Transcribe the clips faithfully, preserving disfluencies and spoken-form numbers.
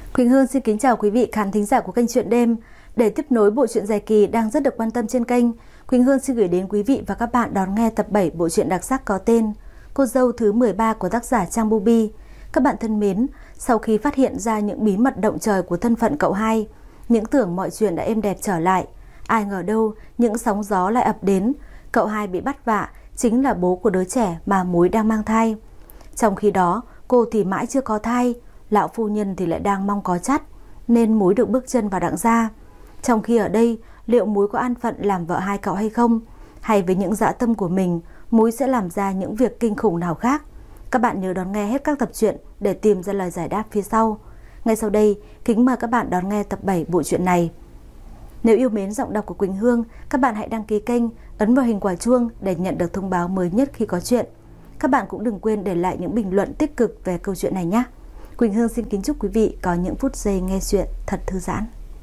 Quỳnh Hương xin kính chào quý vị khán thính giả của kênh Chuyện Đêm. Để tiếp nối bộ truyện dài kỳ đang rất được quan tâm trên kênh, Quỳnh Hương xin gửi đến quý vị và các bạn đón nghe tập bảy bộ truyện đặc sắc có tên Cô dâu thứ mười ba của tác giả Trang Bubi. Các bạn thân mến, sau khi phát hiện ra những bí mật động trời của thân phận cậu hai, những tưởng mọi chuyện đã êm đẹp trở lại, ai ngờ đâu những sóng gió lại ập đến. Cậu hai bị bắt vạ chính là bố của đứa trẻ mà Múi đang mang thai. Trong khi đó, cô thì mãi chưa có thai, lão phu nhân thì lại đang mong có chắt, nên Múi được bước chân vào Đặng gia. Trong khi ở đây, liệu Múi có an phận làm vợ hai cậu hay không? Hay với những dã tâm của mình, Múi sẽ làm ra những việc kinh khủng nào khác? Các bạn nhớ đón nghe hết các tập truyện để tìm ra lời giải đáp phía sau. Ngay sau đây, kính mời các bạn đón nghe tập bảy bộ truyện này. Nếu yêu mến giọng đọc của Quỳnh Hương, các bạn hãy đăng ký kênh, ấn vào hình quả chuông để nhận được thông báo mới nhất khi có chuyện. Các bạn cũng đừng quên để lại những bình luận tích cực về câu chuyện này nhé. Quỳnh Hương xin kính chúc quý vị có những phút giây nghe chuyện thật thư giãn.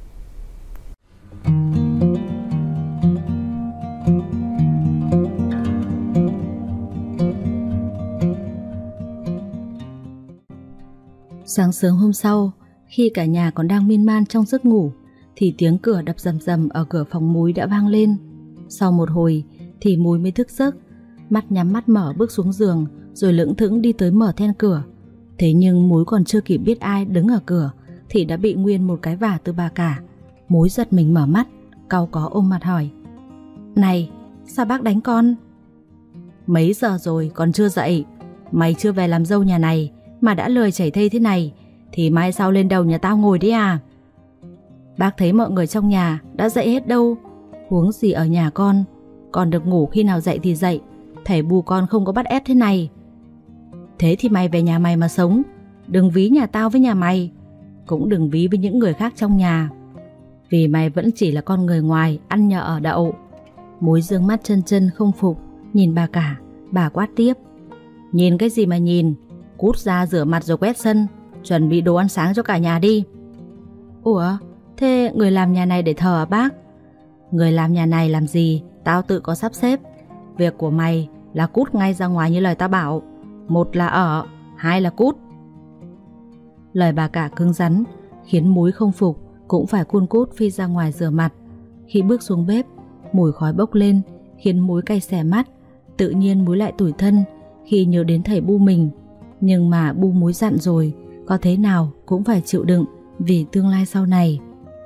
Sáng sớm hôm sau, khi cả nhà còn đang miên man trong giấc ngủ, thì tiếng cửa đập rầm rầm ở cửa phòng Múi đã vang lên. Sau một hồi thì Múi mới thức giấc, mắt nhắm mắt mở bước xuống giường, rồi lững thững đi tới mở then cửa. Thế nhưng Múi còn chưa kịp biết ai đứng ở cửa thì đã bị nguyên một cái vả từ bà cả. Múi giật mình mở mắt, cau có ôm mặt hỏi: "Này, sao bác đánh con?" "Mấy giờ rồi còn chưa dậy? Mày chưa về làm dâu nhà này mà đã lười chảy thây thế này thì mai sau lên đầu nhà tao ngồi đấy à?" "Bác thấy mọi người trong nhà đã dậy hết đâu, huống gì ở nhà con. Con được ngủ khi nào dậy thì dậy, thảy bù con không có bắt ép thế này." "Thế thì mày về nhà mày mà sống, đừng ví nhà tao với nhà mày, cũng đừng ví với những người khác trong nhà, vì mày vẫn chỉ là con người ngoài ăn nhờ ở đậu." Múi dương mắt chân chân không phục nhìn bà cả. Bà quát tiếp: "Nhìn cái gì mà nhìn, cút ra rửa mặt rồi quét sân, chuẩn bị đồ ăn sáng cho cả nhà đi." "Ủa, thế người làm nhà này để thờ à bác?" "Người làm nhà này làm gì tao tự có sắp xếp. Việc của mày là cút ngay ra ngoài như lời tao bảo. Một là ở, hai là cút." Lời bà cả cứng rắn khiến Múi không phục, cũng phải cun cút phi ra ngoài rửa mặt. Khi bước xuống bếp, mùi khói bốc lên khiến Múi cay xè mắt. Tự nhiên Múi lại tủi thân khi nhớ đến thầy Bu mình. Nhưng mà Bu Múi dặn rồi, có thế nào cũng phải chịu đựng vì tương lai sau này.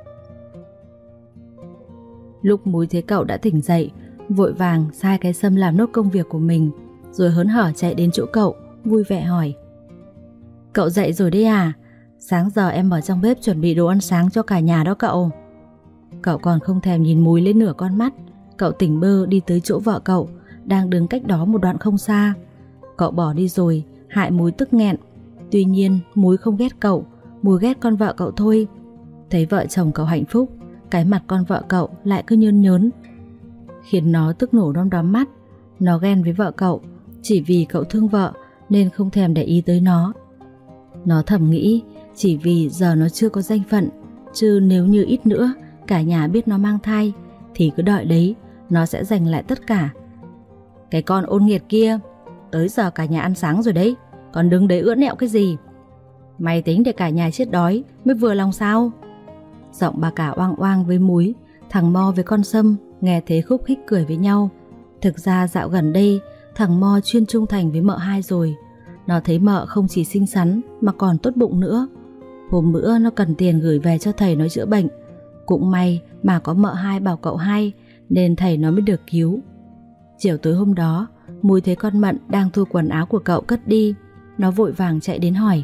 Lúc Múi thấy cậu đã tỉnh dậy, vội vàng sai cái Sâm làm nốt công việc của mình, rồi hớn hở chạy đến chỗ cậu, vui vẻ hỏi: "Cậu dậy rồi đấy à? Sáng giờ em ở trong bếp chuẩn bị đồ ăn sáng cho cả nhà đó cậu." Cậu còn không thèm nhìn Múi lên nửa con mắt. Cậu tỉnh bơ đi tới chỗ vợ cậu đang đứng cách đó một đoạn không xa. Cậu bỏ đi rồi hại Múi tức nghẹn. Tuy nhiên Múi không ghét cậu, Múi ghét con vợ cậu thôi. Thấy vợ chồng cậu hạnh phúc, cái mặt con vợ cậu lại cứ nhơn nhớn, khiến nó tức nổ đom đóm mắt. Nó ghen với vợ cậu, chỉ vì cậu thương vợ nên không thèm để ý tới nó. Nó thầm nghĩ chỉ vì giờ nó chưa có danh phận, chứ nếu như ít nữa cả nhà biết nó mang thai thì cứ đợi đấy, nó sẽ giành lại tất cả. "Cái con ôn nghiệt kia, tới giờ cả nhà ăn sáng rồi đấy, còn đứng đấy ưỡn ẹo cái gì? Mày tính để cả nhà chết đói mới vừa lòng sao?" Giọng bà cả oang oang với Múi. Thằng Mo với con Sâm nghe thế khúc khích cười với nhau. Thực ra dạo gần đây thằng Mo chuyên trung thành với mợ hai rồi. Nó thấy mợ không chỉ xinh xắn mà còn tốt bụng nữa. Hôm bữa nó cần tiền gửi về cho thầy nó chữa bệnh. Cũng may mà có mợ hai bảo cậu hai nên thầy nó mới được cứu. Chiều tối hôm đó, Múi thấy con Mận đang thu quần áo của cậu cất đi. Nó vội vàng chạy đến hỏi: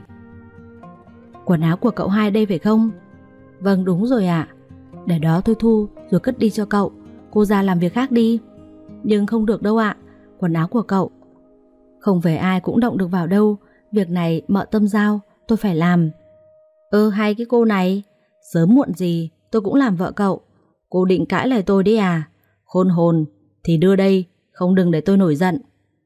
"Quần áo của cậu hai đây phải không?" "Vâng đúng rồi ạ." "Để đó tôi thu rồi cất đi cho cậu, cô ra làm việc khác đi." "Nhưng không được đâu ạ, quần áo của cậu không về ai cũng động được vào đâu. Việc này mợ Tâm giao, tôi phải làm." "Ơ hay cái cô này, sớm muộn gì tôi cũng làm vợ cậu. Cô định cãi lời tôi đấy à? Khôn hồn thì đưa đây, không đừng để tôi nổi giận."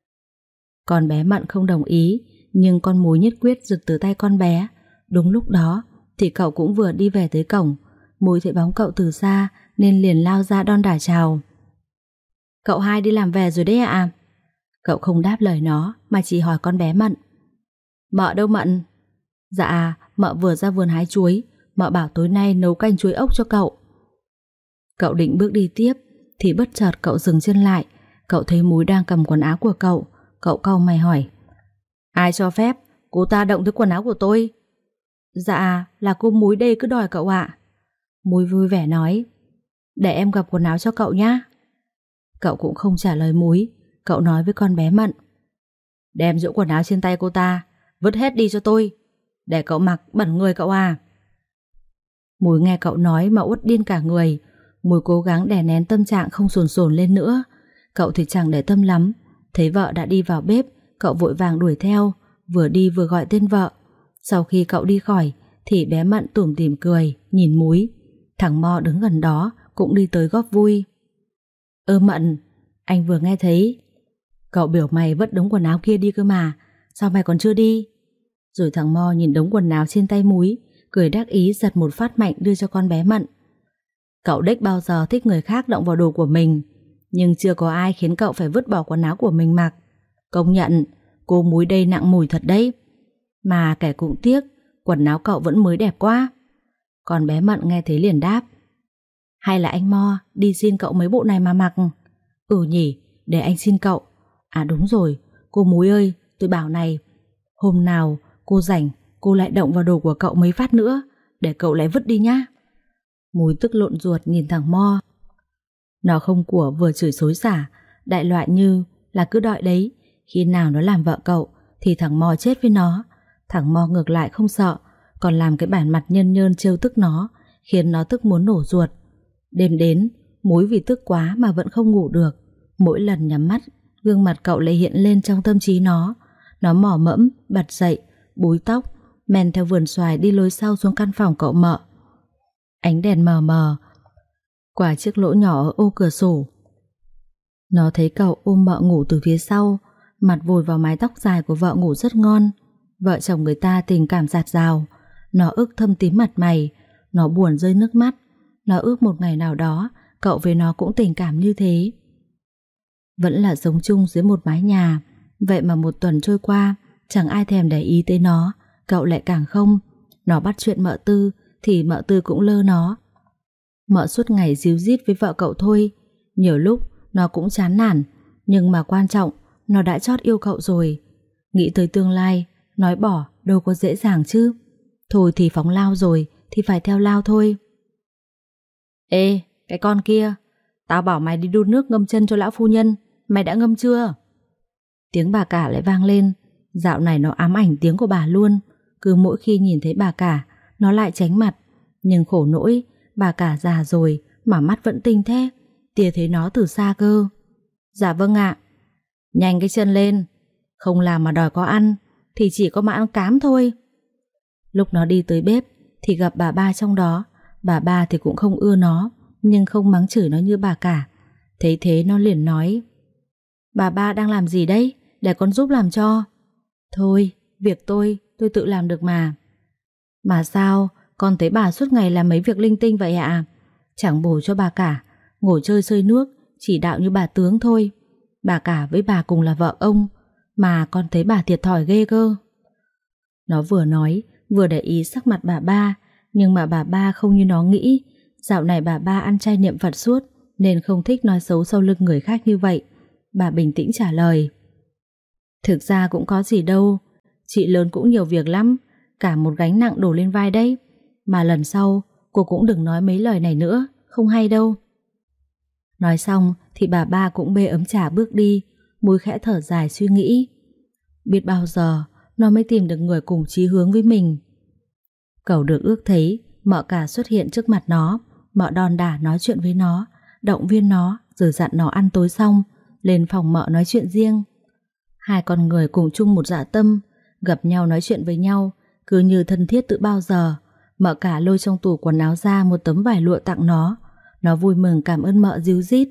Con bé Mận không đồng ý, nhưng con Múi nhất quyết giật từ tay con bé. Đúng lúc đó thì cậu cũng vừa đi về tới cổng. Múi thấy bóng cậu từ xa nên liền lao ra đon đả chào: "Cậu hai đi làm về rồi đấy ạ?" Cậu không đáp lời nó mà chỉ hỏi con bé Mận: "Mợ đâu Mận?" Dạ, mợ vừa ra vườn hái chuối, mợ bảo tối nay nấu canh chuối ốc cho cậu. Cậu định bước đi tiếp thì bất chợt cậu dừng chân lại. Cậu thấy Múi đang cầm quần áo của cậu. Cậu cau mày hỏi: Ai cho phép cô ta động tới quần áo của tôi? Dạ, là cô Múi đây cứ đòi cậu ạ. Múi vui vẻ nói: Để em gặp quần áo cho cậu nhá. Cậu cũng không trả lời Múi. Cậu nói với con bé Mận: Đem chỗ quần áo trên tay cô ta vứt hết đi cho tôi, để cậu mặc bẩn người cậu à. Múi nghe cậu nói mà uất điên cả người. Múi cố gắng đè nén tâm trạng không sồn sồn lên nữa. Cậu thì chẳng để tâm lắm. Thấy vợ đã đi vào bếp, cậu vội vàng đuổi theo, vừa đi vừa gọi tên vợ. Sau khi cậu đi khỏi thì bé Mận tủm tỉm cười nhìn Múi. Thằng Mo đứng gần đó cũng đi tới góp vui. Ơ Mận, anh vừa nghe thấy cậu biểu mày vứt đống quần áo kia đi cơ mà, sao mày còn chưa đi? Rồi thằng Mo nhìn đống quần áo trên tay Múi, cười đắc ý giật một phát mạnh đưa cho con bé Mận. Cậu đếch bao giờ thích người khác động vào đồ của mình, nhưng chưa có ai khiến cậu phải vứt bỏ quần áo của mình mặc. Công nhận cô Múi đây nặng mùi thật đấy. Mà kẻ cũng tiếc, quần áo cậu vẫn mới đẹp quá. Con bé Mận nghe thấy liền đáp: Hay là anh Mo đi xin cậu mấy bộ này mà mặc? Ừ nhỉ, để anh xin cậu. À đúng rồi, cô Múi ơi, tôi bảo này, hôm nào cô rảnh cô lại động vào đồ của cậu mấy phát nữa, để cậu lại vứt đi nhá. Múi tức lộn ruột nhìn thằng Mo. Nó không của vừa chửi xối xả, đại loại như là cứ đợi đấy, khi nào nó làm vợ cậu thì thằng Mo chết với nó. Thằng Mo ngược lại không sợ, còn làm cái bản mặt nhơn nhơn trêu tức nó, khiến nó tức muốn nổ ruột. Đêm đến, Múi vì tức quá mà vẫn không ngủ được. Mỗi lần nhắm mắt, gương mặt cậu lại hiện lên trong tâm trí nó. Nó mỏ mẫm, bật dậy, búi tóc, men theo vườn xoài đi lối sau xuống căn phòng cậu Mợ. Ánh đèn mờ mờ qua chiếc lỗ nhỏ ở ô cửa sổ. Nó thấy cậu ôm Mợ ngủ từ phía sau, mặt vùi vào mái tóc dài của vợ ngủ rất ngon. Vợ chồng người ta tình cảm dạt dào. Nó ức thâm tím mặt mày, nó buồn rơi nước mắt. Nó ước một ngày nào đó cậu với nó cũng tình cảm như thế. Vẫn là sống chung dưới một mái nhà. Vậy mà một tuần trôi qua, chẳng ai thèm để ý tới nó. Cậu lại càng không. Nó bắt chuyện Mợ Tư thì Mợ Tư cũng lơ nó. Mợ suốt ngày díu dít với vợ cậu thôi. Nhiều lúc nó cũng chán nản, nhưng mà quan trọng, nó đã chót yêu cậu rồi. Nghĩ tới tương lai, nói bỏ đâu có dễ dàng chứ. Thôi thì phóng lao rồi thì phải theo lao thôi. Ê, cái con kia, tao bảo mày đi đun nước ngâm chân cho lão phu nhân, mày đã ngâm chưa? Tiếng bà cả lại vang lên. Dạo này nó ám ảnh tiếng của bà luôn. Cứ mỗi khi nhìn thấy bà cả, nó lại tránh mặt. Nhưng khổ nỗi, bà cả già rồi mà mắt vẫn tinh thế, tìa thấy nó từ xa cơ. Dạ vâng ạ. Nhanh cái chân lên, không làm mà đòi có ăn thì chỉ có mà ăn cám thôi. Lúc nó đi tới bếp thì gặp bà ba trong đó. Bà ba thì cũng không ưa nó, nhưng không mắng chửi nó như bà cả. Thấy thế nó liền nói: Bà ba đang làm gì đấy, để con giúp làm cho. Thôi, việc tôi, tôi tự làm được mà. Mà sao, con thấy bà suốt ngày làm mấy việc linh tinh vậy ạ? Chẳng bổ cho bà cả, ngồi chơi xơi nước, chỉ đạo như bà tướng thôi. Bà cả với bà cùng là vợ ông, mà con thấy bà thiệt thòi ghê cơ. Nó vừa nói, vừa để ý sắc mặt bà ba. Nhưng mà bà ba không như nó nghĩ. Dạo này bà ba ăn chay niệm Phật suốt, nên không thích nói xấu sau lưng người khác như vậy. Bà bình tĩnh trả lời: Thực ra cũng có gì đâu, chị lớn cũng nhiều việc lắm, cả một gánh nặng đổ lên vai đấy. Mà lần sau cô cũng đừng nói mấy lời này nữa, không hay đâu. Nói xong thì bà ba cũng bê ấm trà bước đi. Múi khẽ thở dài suy nghĩ, biết bao giờ nó mới tìm được người cùng chí hướng với mình. Cậu được ước thấy Mợ cả xuất hiện trước mặt nó. Mợ đòn đả nói chuyện với nó, động viên nó, rồi dặn nó ăn tối xong lên phòng Mợ nói chuyện riêng. Hai con người cùng chung một dạ tâm, gặp nhau nói chuyện với nhau cứ như thân thiết từ bao giờ. Mợ cả lôi trong tủ quần áo ra một tấm vải lụa tặng nó. Nó vui mừng cảm ơn Mợ díu dít.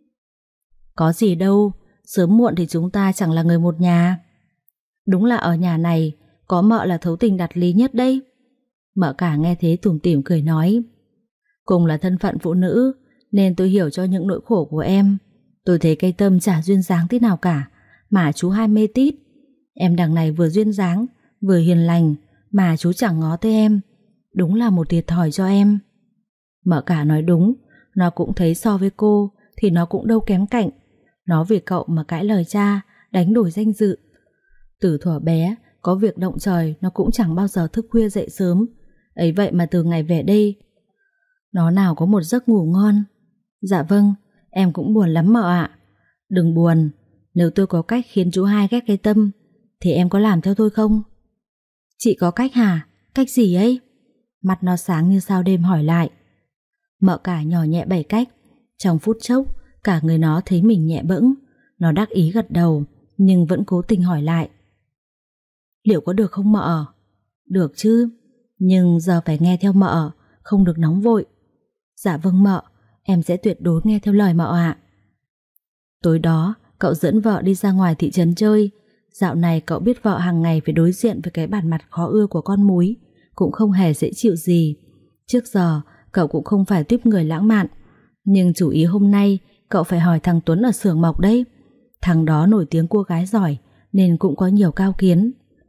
Có gì đâu, sớm muộn thì chúng ta chẳng là người một nhà. Đúng là ở nhà này có Mợ là thấu tình đạt lý nhất đấy. Mợ cả nghe thế tủm tỉm cười nói: Cùng là thân phận phụ nữ nên tôi hiểu cho những nỗi khổ của em. Tôi thấy cây tâm chả duyên dáng thế nào cả, mà chú hai mê tít. Em đằng này vừa duyên dáng, vừa hiền lành, mà chú chẳng ngó tới em. Đúng là một thiệt thòi cho em. Mợ cả nói đúng, nó cũng thấy so với cô thì nó cũng đâu kém cạnh. Nó vì cậu mà cãi lời cha, đánh đổi danh dự. Từ thuở bé, có việc động trời nó cũng chẳng bao giờ thức khuya dậy sớm. Ấy vậy mà từ ngày về đây, nó nào có một giấc ngủ ngon. Dạ vâng, em cũng buồn lắm mợ ạ. Đừng buồn, nếu tôi có cách khiến chú hai ghét cái Tâm thì em có làm theo tôi không? Chị có cách hả? Cách gì ấy? Mặt nó sáng như sao đêm hỏi lại. Mợ cả nhỏ nhẹ bảy cách. Trong phút chốc, cả người nó thấy mình nhẹ bẫng. Nó đắc ý gật đầu, nhưng vẫn cố tình hỏi lại. Liệu có được không mợ? Được chứ, nhưng giờ phải nghe theo mợ, không được nóng vội. Dạ vâng mợ, em sẽ tuyệt đối nghe theo lời mợ ạ. Tối đó, cậu dẫn vợ đi ra ngoài thị trấn chơi. Dạo này cậu biết vợ hàng ngày phải đối diện với cái bản mặt khó ưa của con múi, cũng không hề dễ chịu gì. Trước giờ, cậu cũng không phải tuýp người lãng mạn, nhưng chủ ý hôm nay cậu phải hỏi thằng Tuấn ở xưởng mộc đấy. Thằng đó nổi tiếng cua gái giỏi, nên cũng có nhiều cao kiến.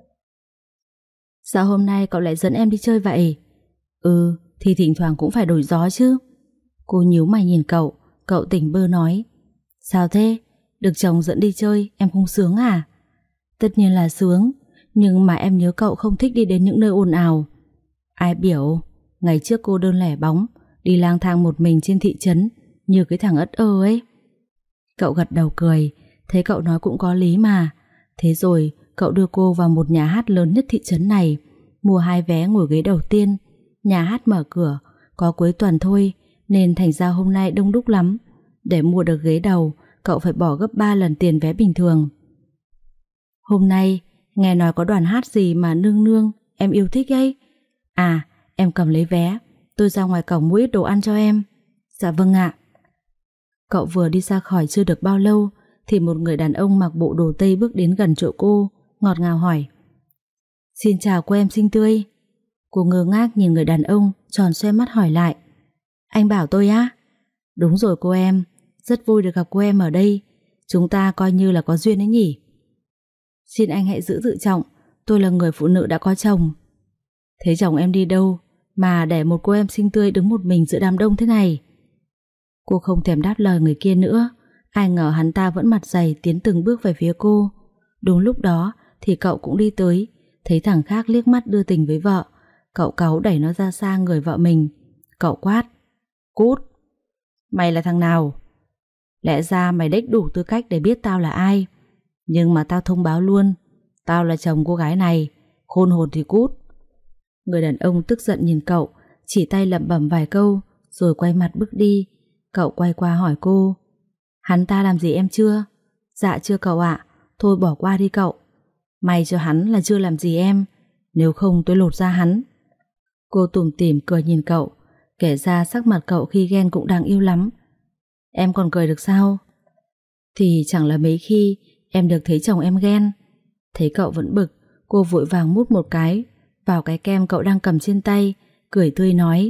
Sao hôm nay cậu lại dẫn em đi chơi vậy? Ừ, thì thỉnh thoảng cũng phải đổi gió chứ. Cô nhíu mày nhìn cậu, cậu tỉnh bơ nói. Sao thế? Được chồng dẫn đi chơi, em không sướng à? Tất nhiên là sướng, nhưng mà em nhớ cậu không thích đi đến những nơi ồn ào. Ai biểu, ngày trước cô đơn lẻ bóng, đi lang thang một mình trên thị trấn, như cái thằng ất ơ ấy. Cậu gật đầu cười, thấy cậu nói cũng có lý mà. Thế rồi cậu đưa cô vào một nhà hát lớn nhất thị trấn này, mua hai vé ngồi ghế đầu tiên. Nhà hát mở cửa, có cuối tuần thôi, nên thành ra hôm nay đông đúc lắm. Để mua được ghế đầu, cậu phải bỏ gấp ba lần tiền vé bình thường. Hôm nay, nghe nói có đoàn hát gì mà nương nương, em yêu thích ấy. À, em cầm lấy vé, tôi ra ngoài cổng mua ít đồ ăn cho em. Dạ vâng ạ. Cậu vừa đi ra khỏi chưa được bao lâu, thì một người đàn ông mặc bộ đồ Tây bước đến gần chỗ cô, ngọt ngào hỏi. Xin chào cô em xinh tươi. Cô ngơ ngác nhìn người đàn ông, tròn xoe mắt hỏi lại. Anh bảo tôi á? Đúng rồi cô em, rất vui được gặp cô em ở đây. Chúng ta coi như là có duyên ấy nhỉ. Xin anh hãy giữ tự trọng, tôi là người phụ nữ đã có chồng. Thế chồng em đi đâu mà để một cô em xinh tươi đứng một mình giữa đám đông thế này? Cô không thèm đáp lời người kia nữa. Ai ngờ hắn ta vẫn mặt dày tiến từng bước về phía cô. Đúng lúc đó thì cậu cũng đi tới, thấy thằng khác liếc mắt đưa tình với vợ. Cậu cáu đẩy nó ra xa người vợ mình. Cậu quát. Cút. Mày là thằng nào? Lẽ ra mày đếch đủ tư cách để biết tao là ai. Nhưng mà tao thông báo luôn, tao là chồng cô gái này. Khôn hồn thì cút. Người đàn ông tức giận nhìn cậu, chỉ tay lẩm bẩm vài câu, rồi quay mặt bước đi. Cậu quay qua hỏi cô. Hắn ta làm gì em chưa? Dạ chưa cậu ạ. Thôi bỏ qua đi cậu. May cho hắn là chưa làm gì em, nếu không tôi lột ra hắn. Cô tủm tỉm cười nhìn cậu. Kể ra sắc mặt cậu khi ghen cũng đáng yêu lắm. Em còn cười được sao? Thì chẳng là mấy khi em được thấy chồng em ghen. Thấy cậu vẫn bực, cô vội vàng mút một cái vào cái kem cậu đang cầm trên tay, cười tươi nói.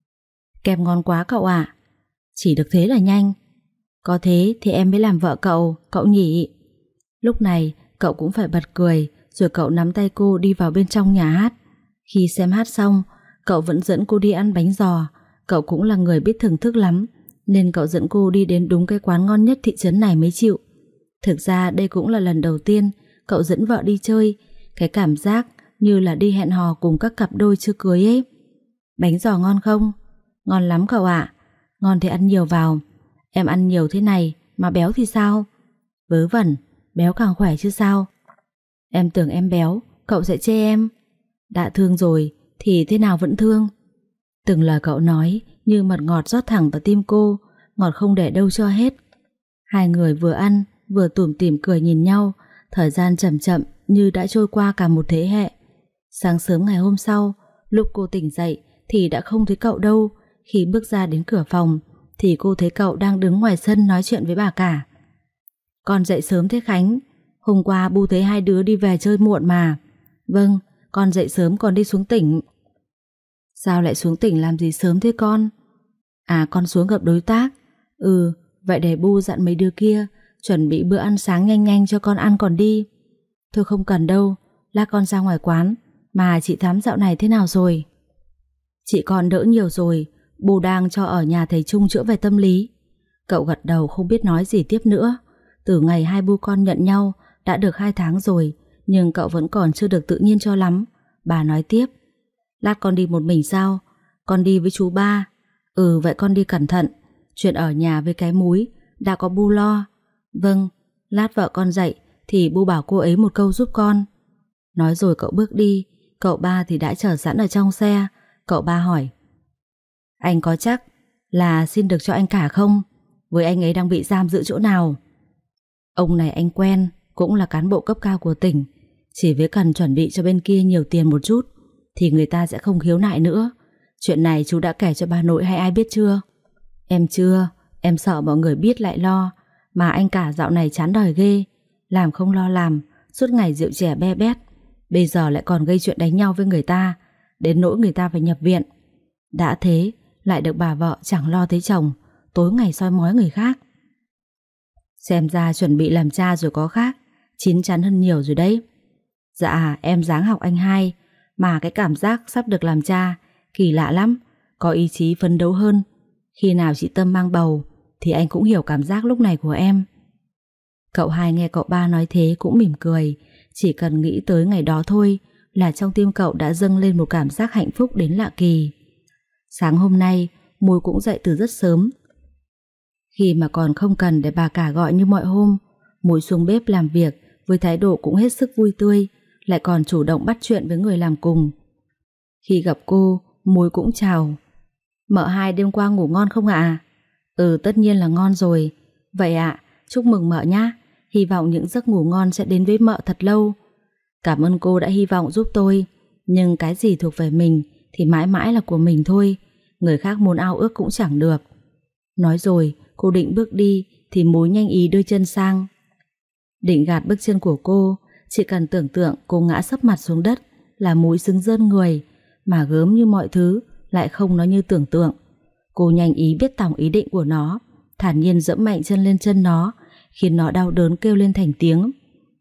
Kem ngon quá cậu ạ. Chỉ được thế là nhanh. Có thế thì em mới làm vợ cậu, cậu nhỉ? Lúc này cậu cũng phải bật cười, rồi cậu nắm tay cô đi vào bên trong nhà hát. Khi xem hát xong, cậu vẫn dẫn cô đi ăn bánh giò. Cậu cũng là người biết thưởng thức lắm, nên cậu dẫn cô đi đến đúng cái quán ngon nhất thị trấn này mới chịu. Thực ra đây cũng là lần đầu tiên cậu dẫn vợ đi chơi. Cái cảm giác như là đi hẹn hò cùng các cặp đôi chưa cưới ấy. Bánh giò ngon không? Ngon lắm cậu ạ. Ngon thì ăn nhiều vào. Em ăn nhiều thế này mà béo thì sao? Vớ vẩn, béo càng khỏe chứ sao. Em tưởng em béo, cậu sẽ chê em. Đã thương rồi thì thế nào vẫn thương. Từng lời cậu nói như mật ngọt rót thẳng vào tim cô, ngọt không để đâu cho hết. Hai người vừa ăn vừa tủm tỉm cười nhìn nhau. Thời gian chậm chậm như đã trôi qua cả một thế hệ. Sáng sớm ngày hôm sau, lúc cô tỉnh dậy thì đã không thấy cậu đâu. Khi bước ra đến cửa phòng thì cô thấy cậu đang đứng ngoài sân nói chuyện với bà cả. Con dậy sớm thế Khánh? Hôm qua Bu thấy hai đứa đi về chơi muộn mà. Vâng, con dậy sớm còn đi xuống tỉnh. Sao lại xuống tỉnh làm gì sớm thế con? À, con xuống gặp đối tác. Ừ, vậy để Bu dặn mấy đứa kia chuẩn bị bữa ăn sáng nhanh nhanh cho con ăn còn đi. Thôi không cần đâu, lát con ra ngoài quán, Mà chị Thắm dạo này thế nào rồi? Chị còn đỡ nhiều rồi, bố đang cho ở nhà thầy Trung chữa về tâm lý. Cậu gật đầu không biết nói gì tiếp nữa. Từ ngày hai bố con nhận nhau đã được hai tháng rồi, nhưng cậu vẫn còn chưa được tự nhiên cho lắm. Bà nói tiếp: Lát con đi một mình sao? Con đi với chú ba. Ừ, vậy con đi cẩn thận. Chuyện ở nhà với cái múi đã có bu lo. Vâng, lát vợ con dậy thì bu bảo cô ấy một câu giúp con. Nói rồi cậu bước đi. Cậu ba thì đã chờ sẵn ở trong xe. Cậu ba hỏi: Anh có chắc là xin được cho anh cả không? Với anh ấy đang bị giam giữ chỗ nào? Ông này anh quen, cũng là cán bộ cấp cao của tỉnh. Chỉ với cần chuẩn bị cho bên kia nhiều tiền một chút thì người ta sẽ không khiếu nại nữa. Chuyện này chú đã kể cho bà nội hay ai biết chưa? Em chưa, em sợ mọi người biết lại lo. Mà anh cả dạo này chán đời ghê, làm không lo làm, suốt ngày rượu chè be bét. Bây giờ lại còn gây chuyện đánh nhau với người ta, đến nỗi người ta phải nhập viện. Đã thế lại được bà vợ chẳng lo thấy chồng, tối ngày soi mói người khác. Xem ra chuẩn bị làm cha rồi có khác, chín chắn hơn nhiều rồi đấy. Dạ em dáng học anh hai, mà cái cảm giác sắp được làm cha kỳ lạ lắm, có ý chí phấn đấu hơn. Khi nào chị Tâm mang bầu thì anh cũng hiểu cảm giác lúc này của em. Cậu hai nghe cậu ba nói thế cũng mỉm cười. Chỉ cần nghĩ tới ngày đó thôi là trong tim cậu đã dâng lên một cảm giác hạnh phúc đến lạ kỳ. Sáng hôm nay Mùi cũng dậy từ rất sớm. Khi mà còn không cần để bà cả gọi như mọi hôm, Mùi xuống bếp làm việc với thái độ cũng hết sức vui tươi, lại còn chủ động bắt chuyện với người làm cùng. Khi gặp cô, Mùi cũng chào: Mợ hai đêm qua ngủ ngon không ạ? Ừ, tất nhiên là ngon rồi. Vậy ạ, chúc mừng mợ nhá. Hy vọng những giấc ngủ ngon sẽ đến với mợ thật lâu. Cảm ơn cô đã hy vọng giúp tôi, nhưng cái gì thuộc về mình thì mãi mãi là của mình thôi. Người khác muốn ao ước cũng chẳng được. Nói rồi cô định bước đi thì Mùi nhanh ý đưa chân sang. Định gạt bước chân của cô. Chỉ cần tưởng tượng cô ngã sấp mặt xuống đất là Mùi sưng rơn người, mà gớm như mọi thứ lại không nó như tưởng tượng. Cô nhanh ý biết tòng ý định của nó, thản nhiên dẫm mạnh chân lên chân nó, khiến nó đau đớn kêu lên thành tiếng.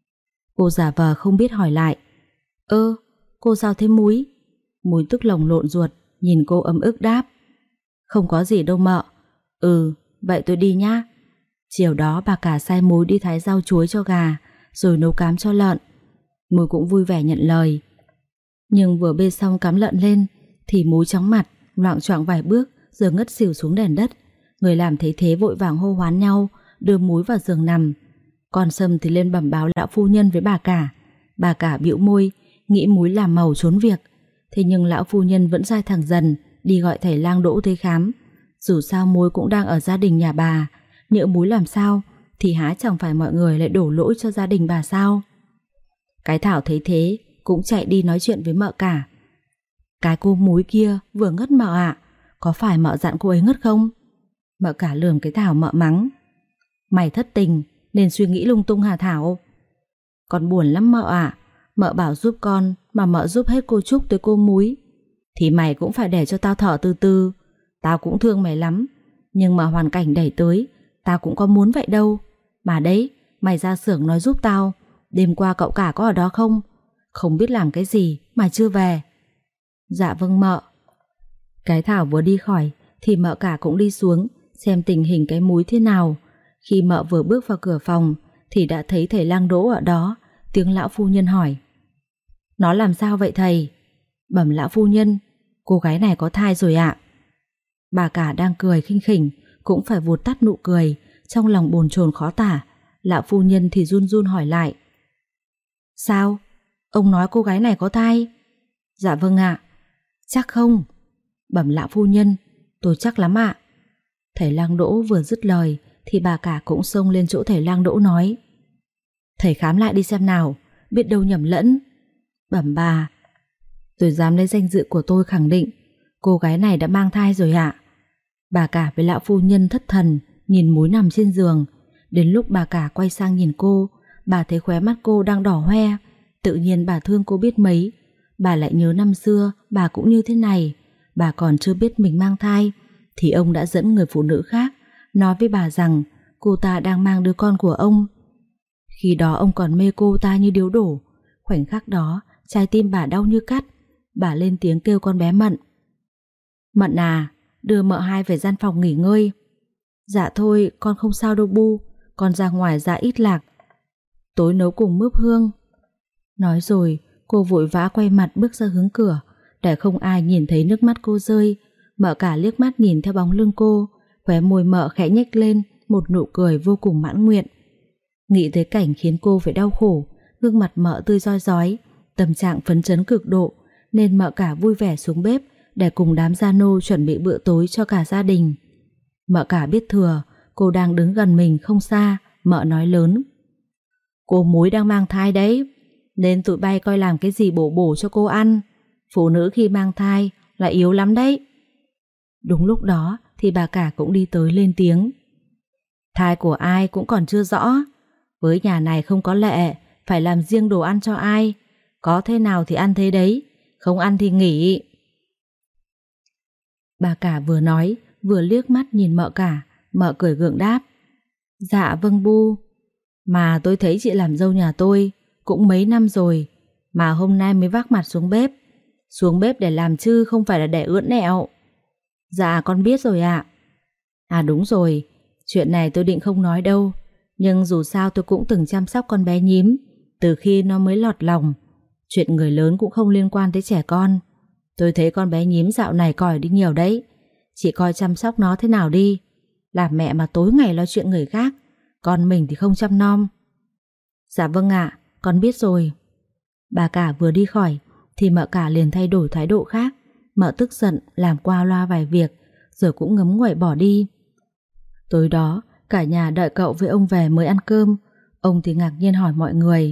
Cô giả vờ không biết hỏi lại: Ơ, cô sao thế Múi? Múi tức lồng lộn ruột, nhìn cô ấm ức đáp: Không có gì đâu mợ. Ừ, vậy tôi đi nhá. Chiều đó bà cả sai Múi đi thái rau chuối cho gà, rồi nấu cám cho lợn. Múi cũng vui vẻ nhận lời. Nhưng vừa bê xong cám lợn lên thì Múi chóng mặt, loạng choạng vài bước rồi ngất xỉu xuống nền đất. Người làm thấy thế vội vàng hô hoán nhau, đưa Múi vào giường nằm. Còn Sâm thì lên bẩm báo lão phu nhân với bà cả. Bà cả bĩu môi, nghĩ Múi làm màu trốn việc. Thế nhưng lão phu nhân vẫn sai thằng Dần đi gọi thầy lang Đỗ tới khám. Dù sao Múi cũng đang ở gia đình nhà bà, nhỡ Múi làm sao thì há chẳng phải mọi người lại đổ lỗi cho gia đình bà sao? Cái Thảo thấy thế cũng chạy đi nói chuyện với mợ cả. Cái cô Múi kia vừa ngất mợ ạ, có phải mợ dặn cô ấy ngất không? Mợ cả lườm cái Thảo mợ mắng: Mày thất tình nên suy nghĩ lung tung hả Thảo? Con buồn lắm mợ ạ. Mợ bảo giúp con mà mợ giúp hết cô Trúc tới cô Múi. Thì mày cũng phải để cho tao thở từ từ. Tao cũng thương mày lắm, nhưng mà hoàn cảnh đẩy tới, tao cũng có muốn vậy đâu. Mà đấy, mày ra xưởng nói giúp tao, đêm qua cậu cả có ở đó không? Không biết làm cái gì mà chưa về. Dạ vâng mợ. Cái Thảo vừa đi khỏi thì mợ cả cũng đi xuống xem tình hình cái Múi thế nào. Khi mợ vừa bước vào cửa phòng thì đã thấy thầy lang Đỗ ở đó. Tiếng lão phu nhân hỏi: Nó làm sao vậy thầy? Bẩm lão phu nhân, cô gái này có thai rồi ạ. Bà cả đang cười khinh khỉnh cũng phải vụt tắt nụ cười, trong lòng bồn chồn khó tả. Lão phu nhân thì run run hỏi lại: Sao? Ông nói cô gái này có thai? Dạ vâng ạ. Chắc không? Bẩm lão phu nhân, tôi chắc lắm ạ. Thầy lang Đỗ vừa dứt lời thì bà cả cũng xông lên chỗ thầy lang Đỗ nói: Thầy khám lại đi xem nào, biết đâu nhầm lẫn. Bẩm bà, tôi dám lấy danh dự của tôi khẳng định cô gái này đã mang thai rồi ạ. Bà cả với lão phu nhân thất thần nhìn Múi nằm trên giường. Đến lúc bà cả quay sang nhìn cô, bà thấy khóe mắt cô đang đỏ hoe. Tự nhiên bà thương cô biết mấy. Bà lại nhớ năm xưa bà cũng như thế này. Bà còn chưa biết mình mang thai thì ông đã dẫn người phụ nữ khác nói với bà rằng cô ta đang mang đứa con của ông. Khi đó ông còn mê cô ta như điếu đổ. Khoảnh khắc đó trái tim bà đau như cắt. Bà lên tiếng kêu con bé Mận. Mận à, đưa mợ hai về gian phòng nghỉ ngơi. Dạ thôi, con không sao đâu bu, con ra ngoài ra ít lạc. Tối nấu cùng mướp hương. Nói rồi, cô vội vã quay mặt bước ra hướng cửa, để không ai nhìn thấy nước mắt cô rơi. Mợ cả liếc mắt nhìn theo bóng lưng cô, khóe môi mợ khẽ nhếch lên một nụ cười vô cùng mãn nguyện. Nghĩ tới cảnh khiến cô phải đau khổ, gương mặt mợ tươi rói rói, tâm trạng phấn chấn cực độ, nên mợ cả vui vẻ xuống bếp để cùng đám gia nô chuẩn bị bữa tối cho cả gia đình. Mợ cả biết thừa cô đang đứng gần mình không xa, mợ nói lớn. Cô Múi đang mang thai đấy, nên tụi bay coi làm cái gì bổ bổ cho cô ăn. Phụ nữ khi mang thai là yếu lắm đấy. Đúng lúc đó thì bà cả cũng đi tới lên tiếng. Thai của ai cũng còn chưa rõ, với nhà này không có lệ phải làm riêng đồ ăn cho ai, có thế nào thì ăn thế đấy, không ăn thì nghỉ. Bà cả vừa nói vừa liếc mắt nhìn mợ cả. Mợ cười gượng đáp. Dạ vâng bu. Mà tôi thấy chị làm dâu nhà tôi cũng mấy năm rồi, mà hôm nay mới vác mặt xuống bếp. Xuống bếp để làm chứ không phải là để ưỡn nẹo. Dạ con biết rồi ạ. À đúng rồi, chuyện này tôi định không nói đâu, nhưng dù sao tôi cũng từng chăm sóc con bé nhím từ khi nó mới lọt lòng. Chuyện người lớn cũng không liên quan tới trẻ con. Tôi thấy con bé nhím dạo này còi đi nhiều đấy. Chị coi chăm sóc nó thế nào đi. Làm mẹ mà tối ngày lo chuyện người khác, con mình thì không chăm nom. Dạ vâng ạ, con biết rồi. Bà cả vừa đi khỏi thì mợ cả liền thay đổi thái độ khác. Mợ tức giận làm qua loa vài việc rồi cũng ngấm nguậy bỏ đi. Tối đó cả nhà đợi cậu với ông về mới ăn cơm. Ông thì ngạc nhiên hỏi mọi người.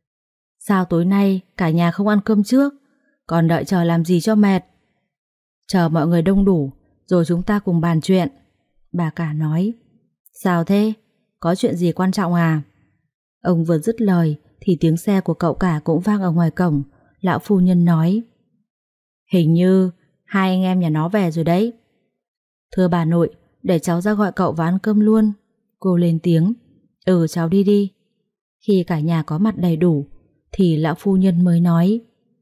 Sao tối nay cả nhà không ăn cơm trước, còn đợi chờ làm gì cho mệt? Chờ mọi người đông đủ rồi chúng ta cùng bàn chuyện. Bà cả nói. Sao thế? Có chuyện gì quan trọng à? Ông vừa dứt lời thì tiếng xe của cậu cả cũng vang ở ngoài cổng. Lão phu nhân nói. Hình như hai anh em nhà nó về rồi đấy. Thưa bà nội, để cháu ra gọi cậu và ăn cơm luôn. Cô lên tiếng. Ừ cháu đi đi. Khi cả nhà có mặt đầy đủ thì lão phu nhân mới nói.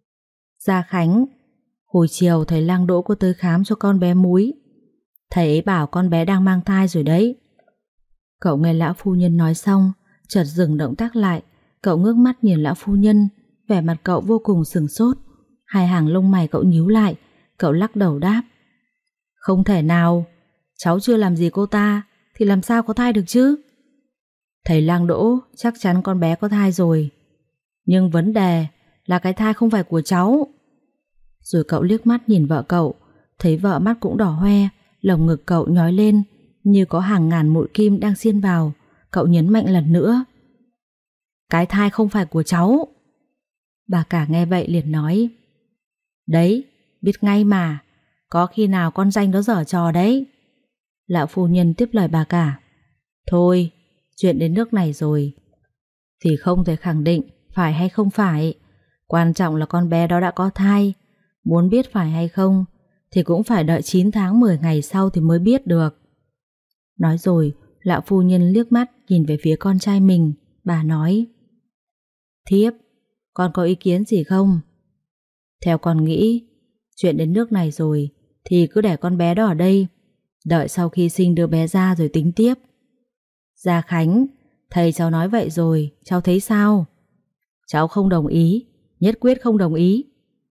Gia Khánh, hồi chiều thầy Lang Đỗ có tới khám cho con bé Múi. Thầy ấy bảo con bé đang mang thai rồi đấy. Cậu nghe lão phu nhân nói xong, chợt dừng động tác lại. Cậu ngước mắt nhìn lão phu nhân, vẻ mặt cậu vô cùng sửng sốt. Hai hàng lông mày cậu nhíu lại. Cậu lắc đầu đáp. Không thể nào, cháu chưa làm gì cô ta thì làm sao có thai được chứ? Thầy Lang Đỗ chắc chắn con bé có thai rồi, nhưng vấn đề là cái thai không phải của cháu. Rồi cậu liếc mắt nhìn vợ cậu, thấy vợ mắt cũng đỏ hoe, lồng ngực cậu nhói lên như có hàng ngàn mũi kim đang xiên vào. Cậu nhấn mạnh lần nữa. Cái thai không phải của cháu. Bà cả nghe vậy liền nói. Đấy, biết ngay mà, có khi nào con danh đó giở trò đấy. Lão phu nhân tiếp lời bà cả. Thôi, chuyện đến nước này rồi thì không thể khẳng định phải hay không phải. Quan trọng là con bé đó đã có thai. Muốn biết phải hay không thì cũng phải đợi chín tháng mười ngày sau thì mới biết được. Nói rồi lão phu nhân liếc mắt nhìn về phía con trai mình. Bà nói. Thiếp, con có ý kiến gì không? Theo con nghĩ, chuyện đến nước này rồi thì cứ để con bé đó ở đây, đợi sau khi sinh đứa bé ra rồi tính tiếp. Gia Khánh, thầy cháu nói vậy rồi, cháu thấy sao? Cháu không đồng ý, nhất quyết không đồng ý.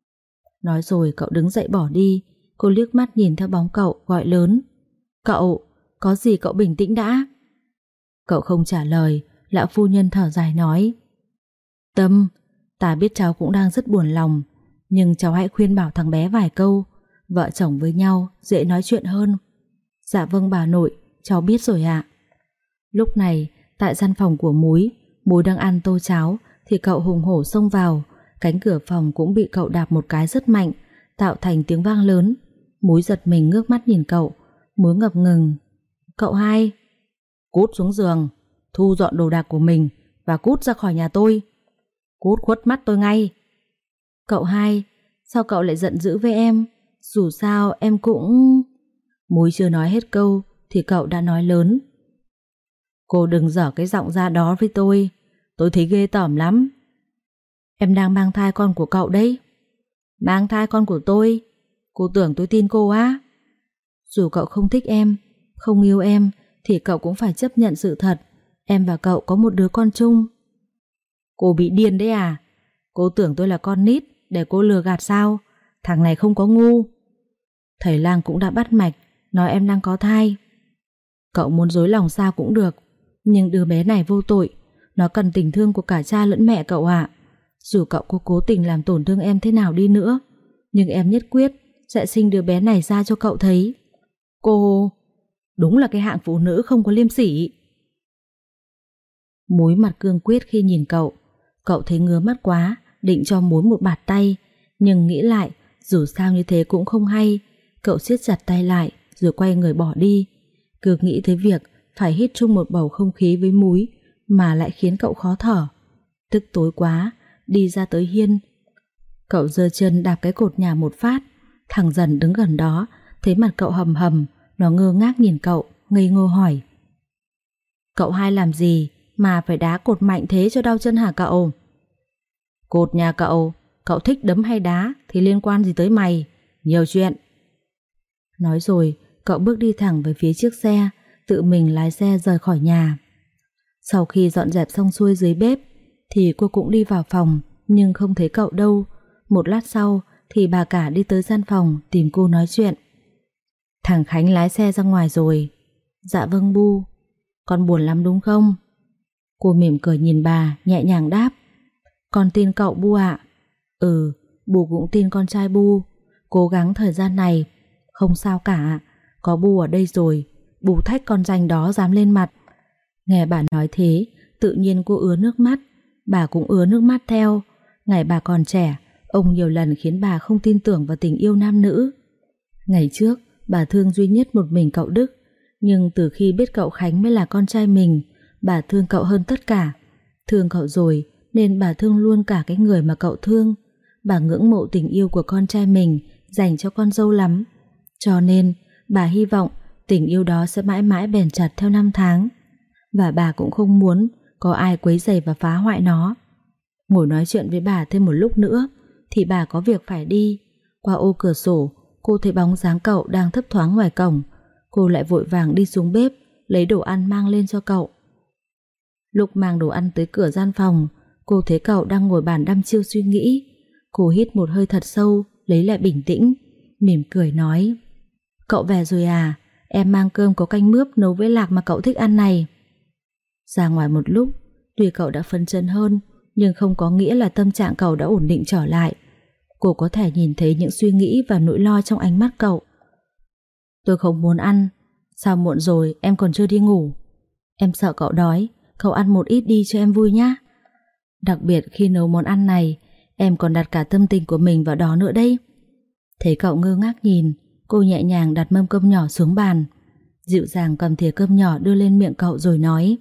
Nói rồi cậu đứng dậy bỏ đi. Cô liếc mắt nhìn theo bóng cậu gọi lớn. Cậu, có gì cậu bình tĩnh đã. Cậu không trả lời. Lão phu nhân thở dài nói. Tâm, ta biết cháu cũng đang rất buồn lòng, nhưng cháu hãy khuyên bảo thằng bé vài câu. Vợ chồng với nhau dễ nói chuyện hơn. Dạ vâng bà nội, cháu biết rồi ạ. Lúc này tại gian phòng của Múi, Múi đang ăn tô cháo thì cậu hùng hổ xông vào. Cánh cửa phòng cũng bị cậu đạp một cái rất mạnh, tạo thành tiếng vang lớn. Múi giật mình ngước mắt nhìn cậu. Múi ngập ngừng. Cậu hai. Cút xuống giường, thu dọn đồ đạc của mình và cút ra khỏi nhà tôi. Cút khuất mắt tôi ngay. Cậu hai, sao cậu lại giận dữ với em? Dù sao em cũng... Múi chưa nói hết câu thì cậu đã nói lớn. Cô đừng dở cái giọng ra đó với tôi, tôi thấy ghê tởm lắm. Em đang mang thai con của cậu đấy. Mang thai con của tôi? Cô tưởng tôi tin cô á? Dù cậu không thích em, không yêu em, thì cậu cũng phải chấp nhận sự thật. Em và cậu có một đứa con chung. Cô bị điên đấy à? Cô tưởng tôi là con nít để cô lừa gạt sao? Thằng này không có ngu. Thầy lang cũng đã bắt mạch, nói em đang có thai. Cậu muốn dối lòng sao cũng được, nhưng đứa bé này vô tội. Nó cần tình thương của cả cha lẫn mẹ cậu ạ. Dù cậu có cố tình làm tổn thương em thế nào đi nữa, nhưng em nhất quyết sẽ sinh đứa bé này ra cho cậu thấy. Cô đúng là cái hạng phụ nữ không có liêm sỉ. Múi mặt cương quyết khi nhìn cậu. Cậu thấy ngứa mắt quá, định cho Múi một bạt tay, nhưng nghĩ lại dù sao như thế cũng không hay. Cậu siết chặt tay lại rồi quay người bỏ đi. Cứ nghĩ tới việc phải hít chung một bầu không khí với Múi mà lại khiến cậu khó thở. Tức tối quá, đi ra tới hiên, cậu giơ chân đạp cái cột nhà một phát. Thằng Dần đứng gần đó thấy mặt cậu hầm hầm, nó ngơ ngác nhìn cậu, ngây ngô hỏi: Cậu hai làm gì mà phải đá cột mạnh thế cho đau chân hả cậu? Cột nhà cậu, cậu thích đấm hay đá thì liên quan gì tới mày? Nhiều chuyện. Nói rồi cậu bước đi thẳng về phía chiếc xe, tự mình lái xe rời khỏi nhà. Sau khi dọn dẹp xong xuôi dưới bếp thì cô cũng đi vào phòng, nhưng không thấy cậu đâu. Một lát sau thì bà cả đi tới gian phòng tìm cô nói chuyện. Thằng Khánh lái xe ra ngoài rồi. Dạ vâng Bu. Con buồn lắm đúng không? Cô mỉm cười nhìn bà, nhẹ nhàng đáp: Con tin cậu Bu ạ. Ừ, Bu cũng tin con trai Bu. Cố gắng thời gian này. Không sao cả, có Bu ở đây rồi, Bu thách con danh đó dám lên mặt. Nghe bà nói thế, tự nhiên cô ứa nước mắt. Bà cũng ứa nước mắt theo. Ngày bà còn trẻ, ông nhiều lần khiến bà không tin tưởng vào tình yêu nam nữ. Ngày trước, bà thương duy nhất một mình cậu Đức, nhưng từ khi biết cậu Khánh mới là con trai mình, bà thương cậu hơn tất cả. Thương cậu rồi nên bà thương luôn cả cái người mà cậu thương. Bà ngưỡng mộ tình yêu của con trai mình dành cho con dâu lắm. Cho nên bà hy vọng tình yêu đó sẽ mãi mãi bền chặt theo năm tháng. Và bà cũng không muốn có ai quấy rầy và phá hoại nó. Ngồi nói chuyện với bà thêm một lúc nữa thì bà có việc phải đi. Qua ô cửa sổ, cô thấy bóng dáng cậu đang thấp thoáng ngoài cổng. Cô lại vội vàng đi xuống bếp lấy đồ ăn mang lên cho cậu. Lúc mang đồ ăn tới cửa gian phòng, cô thấy cậu đang ngồi bàn đăm chiêu suy nghĩ. Cô hít một hơi thật sâu, lấy lại bình tĩnh, mỉm cười nói: Cậu về rồi à? Em mang cơm có canh mướp nấu với lạc mà cậu thích ăn này. Ra ngoài một lúc, tuy cậu đã phấn chấn hơn, nhưng không có nghĩa là tâm trạng cậu đã ổn định trở lại. Cô có thể nhìn thấy những suy nghĩ và nỗi lo trong ánh mắt cậu. Tôi không muốn ăn. Sao muộn rồi em còn chưa đi ngủ? Em sợ cậu đói, cậu ăn một ít đi cho em vui nhá. Đặc biệt khi nấu món ăn này, em còn đặt cả tâm tình của mình vào đó nữa đấy. Thấy cậu ngơ ngác nhìn, cô nhẹ nhàng đặt mâm cơm nhỏ xuống bàn, dịu dàng cầm thìa cơm nhỏ đưa lên miệng cậu rồi nói: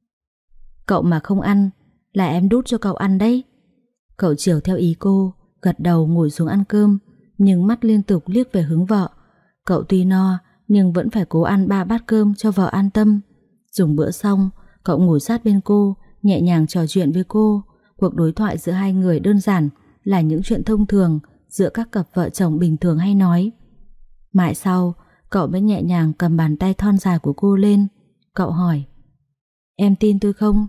Cậu mà không ăn là em đút cho cậu ăn đấy. Cậu chiều theo ý cô, gật đầu ngồi xuống ăn cơm, nhưng mắt liên tục liếc về hướng vợ. Cậu tuy no nhưng vẫn phải cố ăn ba bát cơm cho vợ an tâm. Dùng bữa xong, cậu ngồi sát bên cô, nhẹ nhàng trò chuyện với cô. Cuộc đối thoại giữa hai người đơn giản là những chuyện thông thường giữa các cặp vợ chồng bình thường hay nói. Mãi sau, cậu mới nhẹ nhàng cầm bàn tay thon dài của cô lên. Cậu hỏi: Em tin tôi không?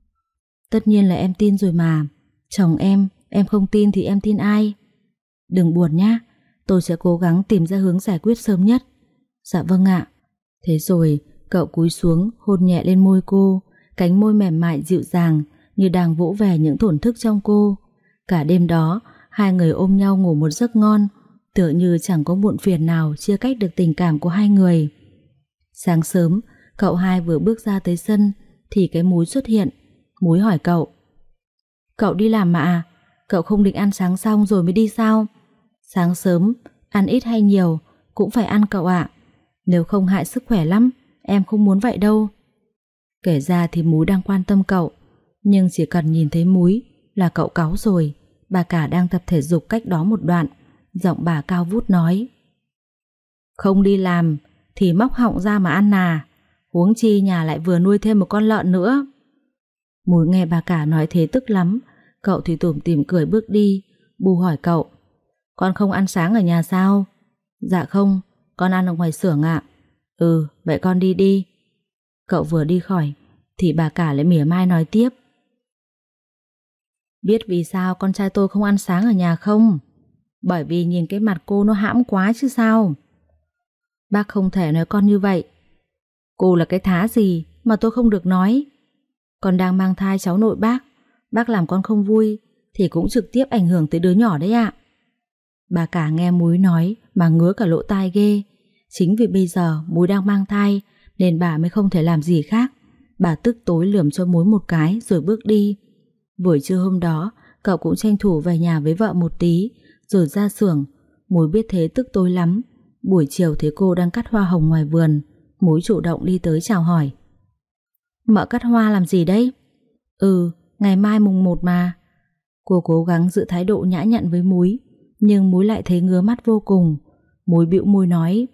Tất nhiên là em tin rồi mà. Chồng em, em không tin thì em tin ai? Đừng buồn nhá, tôi sẽ cố gắng tìm ra hướng giải quyết sớm nhất. Dạ vâng ạ. Thế rồi cậu cúi xuống hôn nhẹ lên môi cô, cánh môi mềm mại dịu dàng như đang vỗ về những thổn thức trong cô. Cả đêm đó, hai người ôm nhau ngủ một giấc ngon, tựa như chẳng có muộn phiền nào chia cách được tình cảm của hai người. Sáng sớm, cậu hai vừa bước ra tới sân thì cái Múi xuất hiện. Múi hỏi cậu: Cậu đi làm mà à? Cậu không định ăn sáng xong rồi mới đi sao? Sáng sớm, ăn ít hay nhiều cũng phải ăn cậu ạ. Nếu không hại sức khỏe lắm, em không muốn vậy đâu. Kể ra thì Múi đang quan tâm cậu, nhưng chỉ cần nhìn thấy Múi là cậu cáu rồi. Bà cả đang tập thể dục cách đó một đoạn, giọng bà cao vút nói: Không đi làm thì móc họng ra mà ăn à? Huống chi nhà lại vừa nuôi thêm một con lợn nữa. Múi nghe bà cả nói thế tức lắm. Cậu thì tủm tỉm cười bước đi. Bu hỏi cậu: Con không ăn sáng ở nhà sao? Dạ không, con ăn ở ngoài xưởng ạ. Ừ, vậy con đi đi. Cậu vừa đi khỏi thì bà cả lại mỉa mai nói tiếp: Biết vì sao con trai tôi không ăn sáng ở nhà không? Bởi vì nhìn cái mặt cô nó hãm quá chứ sao. Bác không thể nói con như vậy. Cô là cái thá gì mà tôi không được nói. Con đang mang thai cháu nội bác. Bác làm con không vui thì cũng trực tiếp ảnh hưởng tới đứa nhỏ đấy ạ. Bà cả nghe Múi nói mà ngứa cả lỗ tai ghê. Chính vì bây giờ Múi đang mang thai nên bà mới không thể làm gì khác. Bà tức tối lườm cho Múi một cái rồi bước đi. Buổi trưa hôm đó cậu cũng tranh thủ về nhà với vợ một tí rồi ra xưởng. Múi biết thế tức tối lắm. Buổi chiều thấy cô đang cắt hoa hồng ngoài vườn, Múi chủ động đi tới chào hỏi: Mợ cắt hoa làm gì đấy? Ừ, ngày mai mùng một mà. Cô cố gắng giữ thái độ nhã nhặn với Múi, nhưng Múi lại thấy ngứa mắt vô cùng. Múi bĩu môi nói: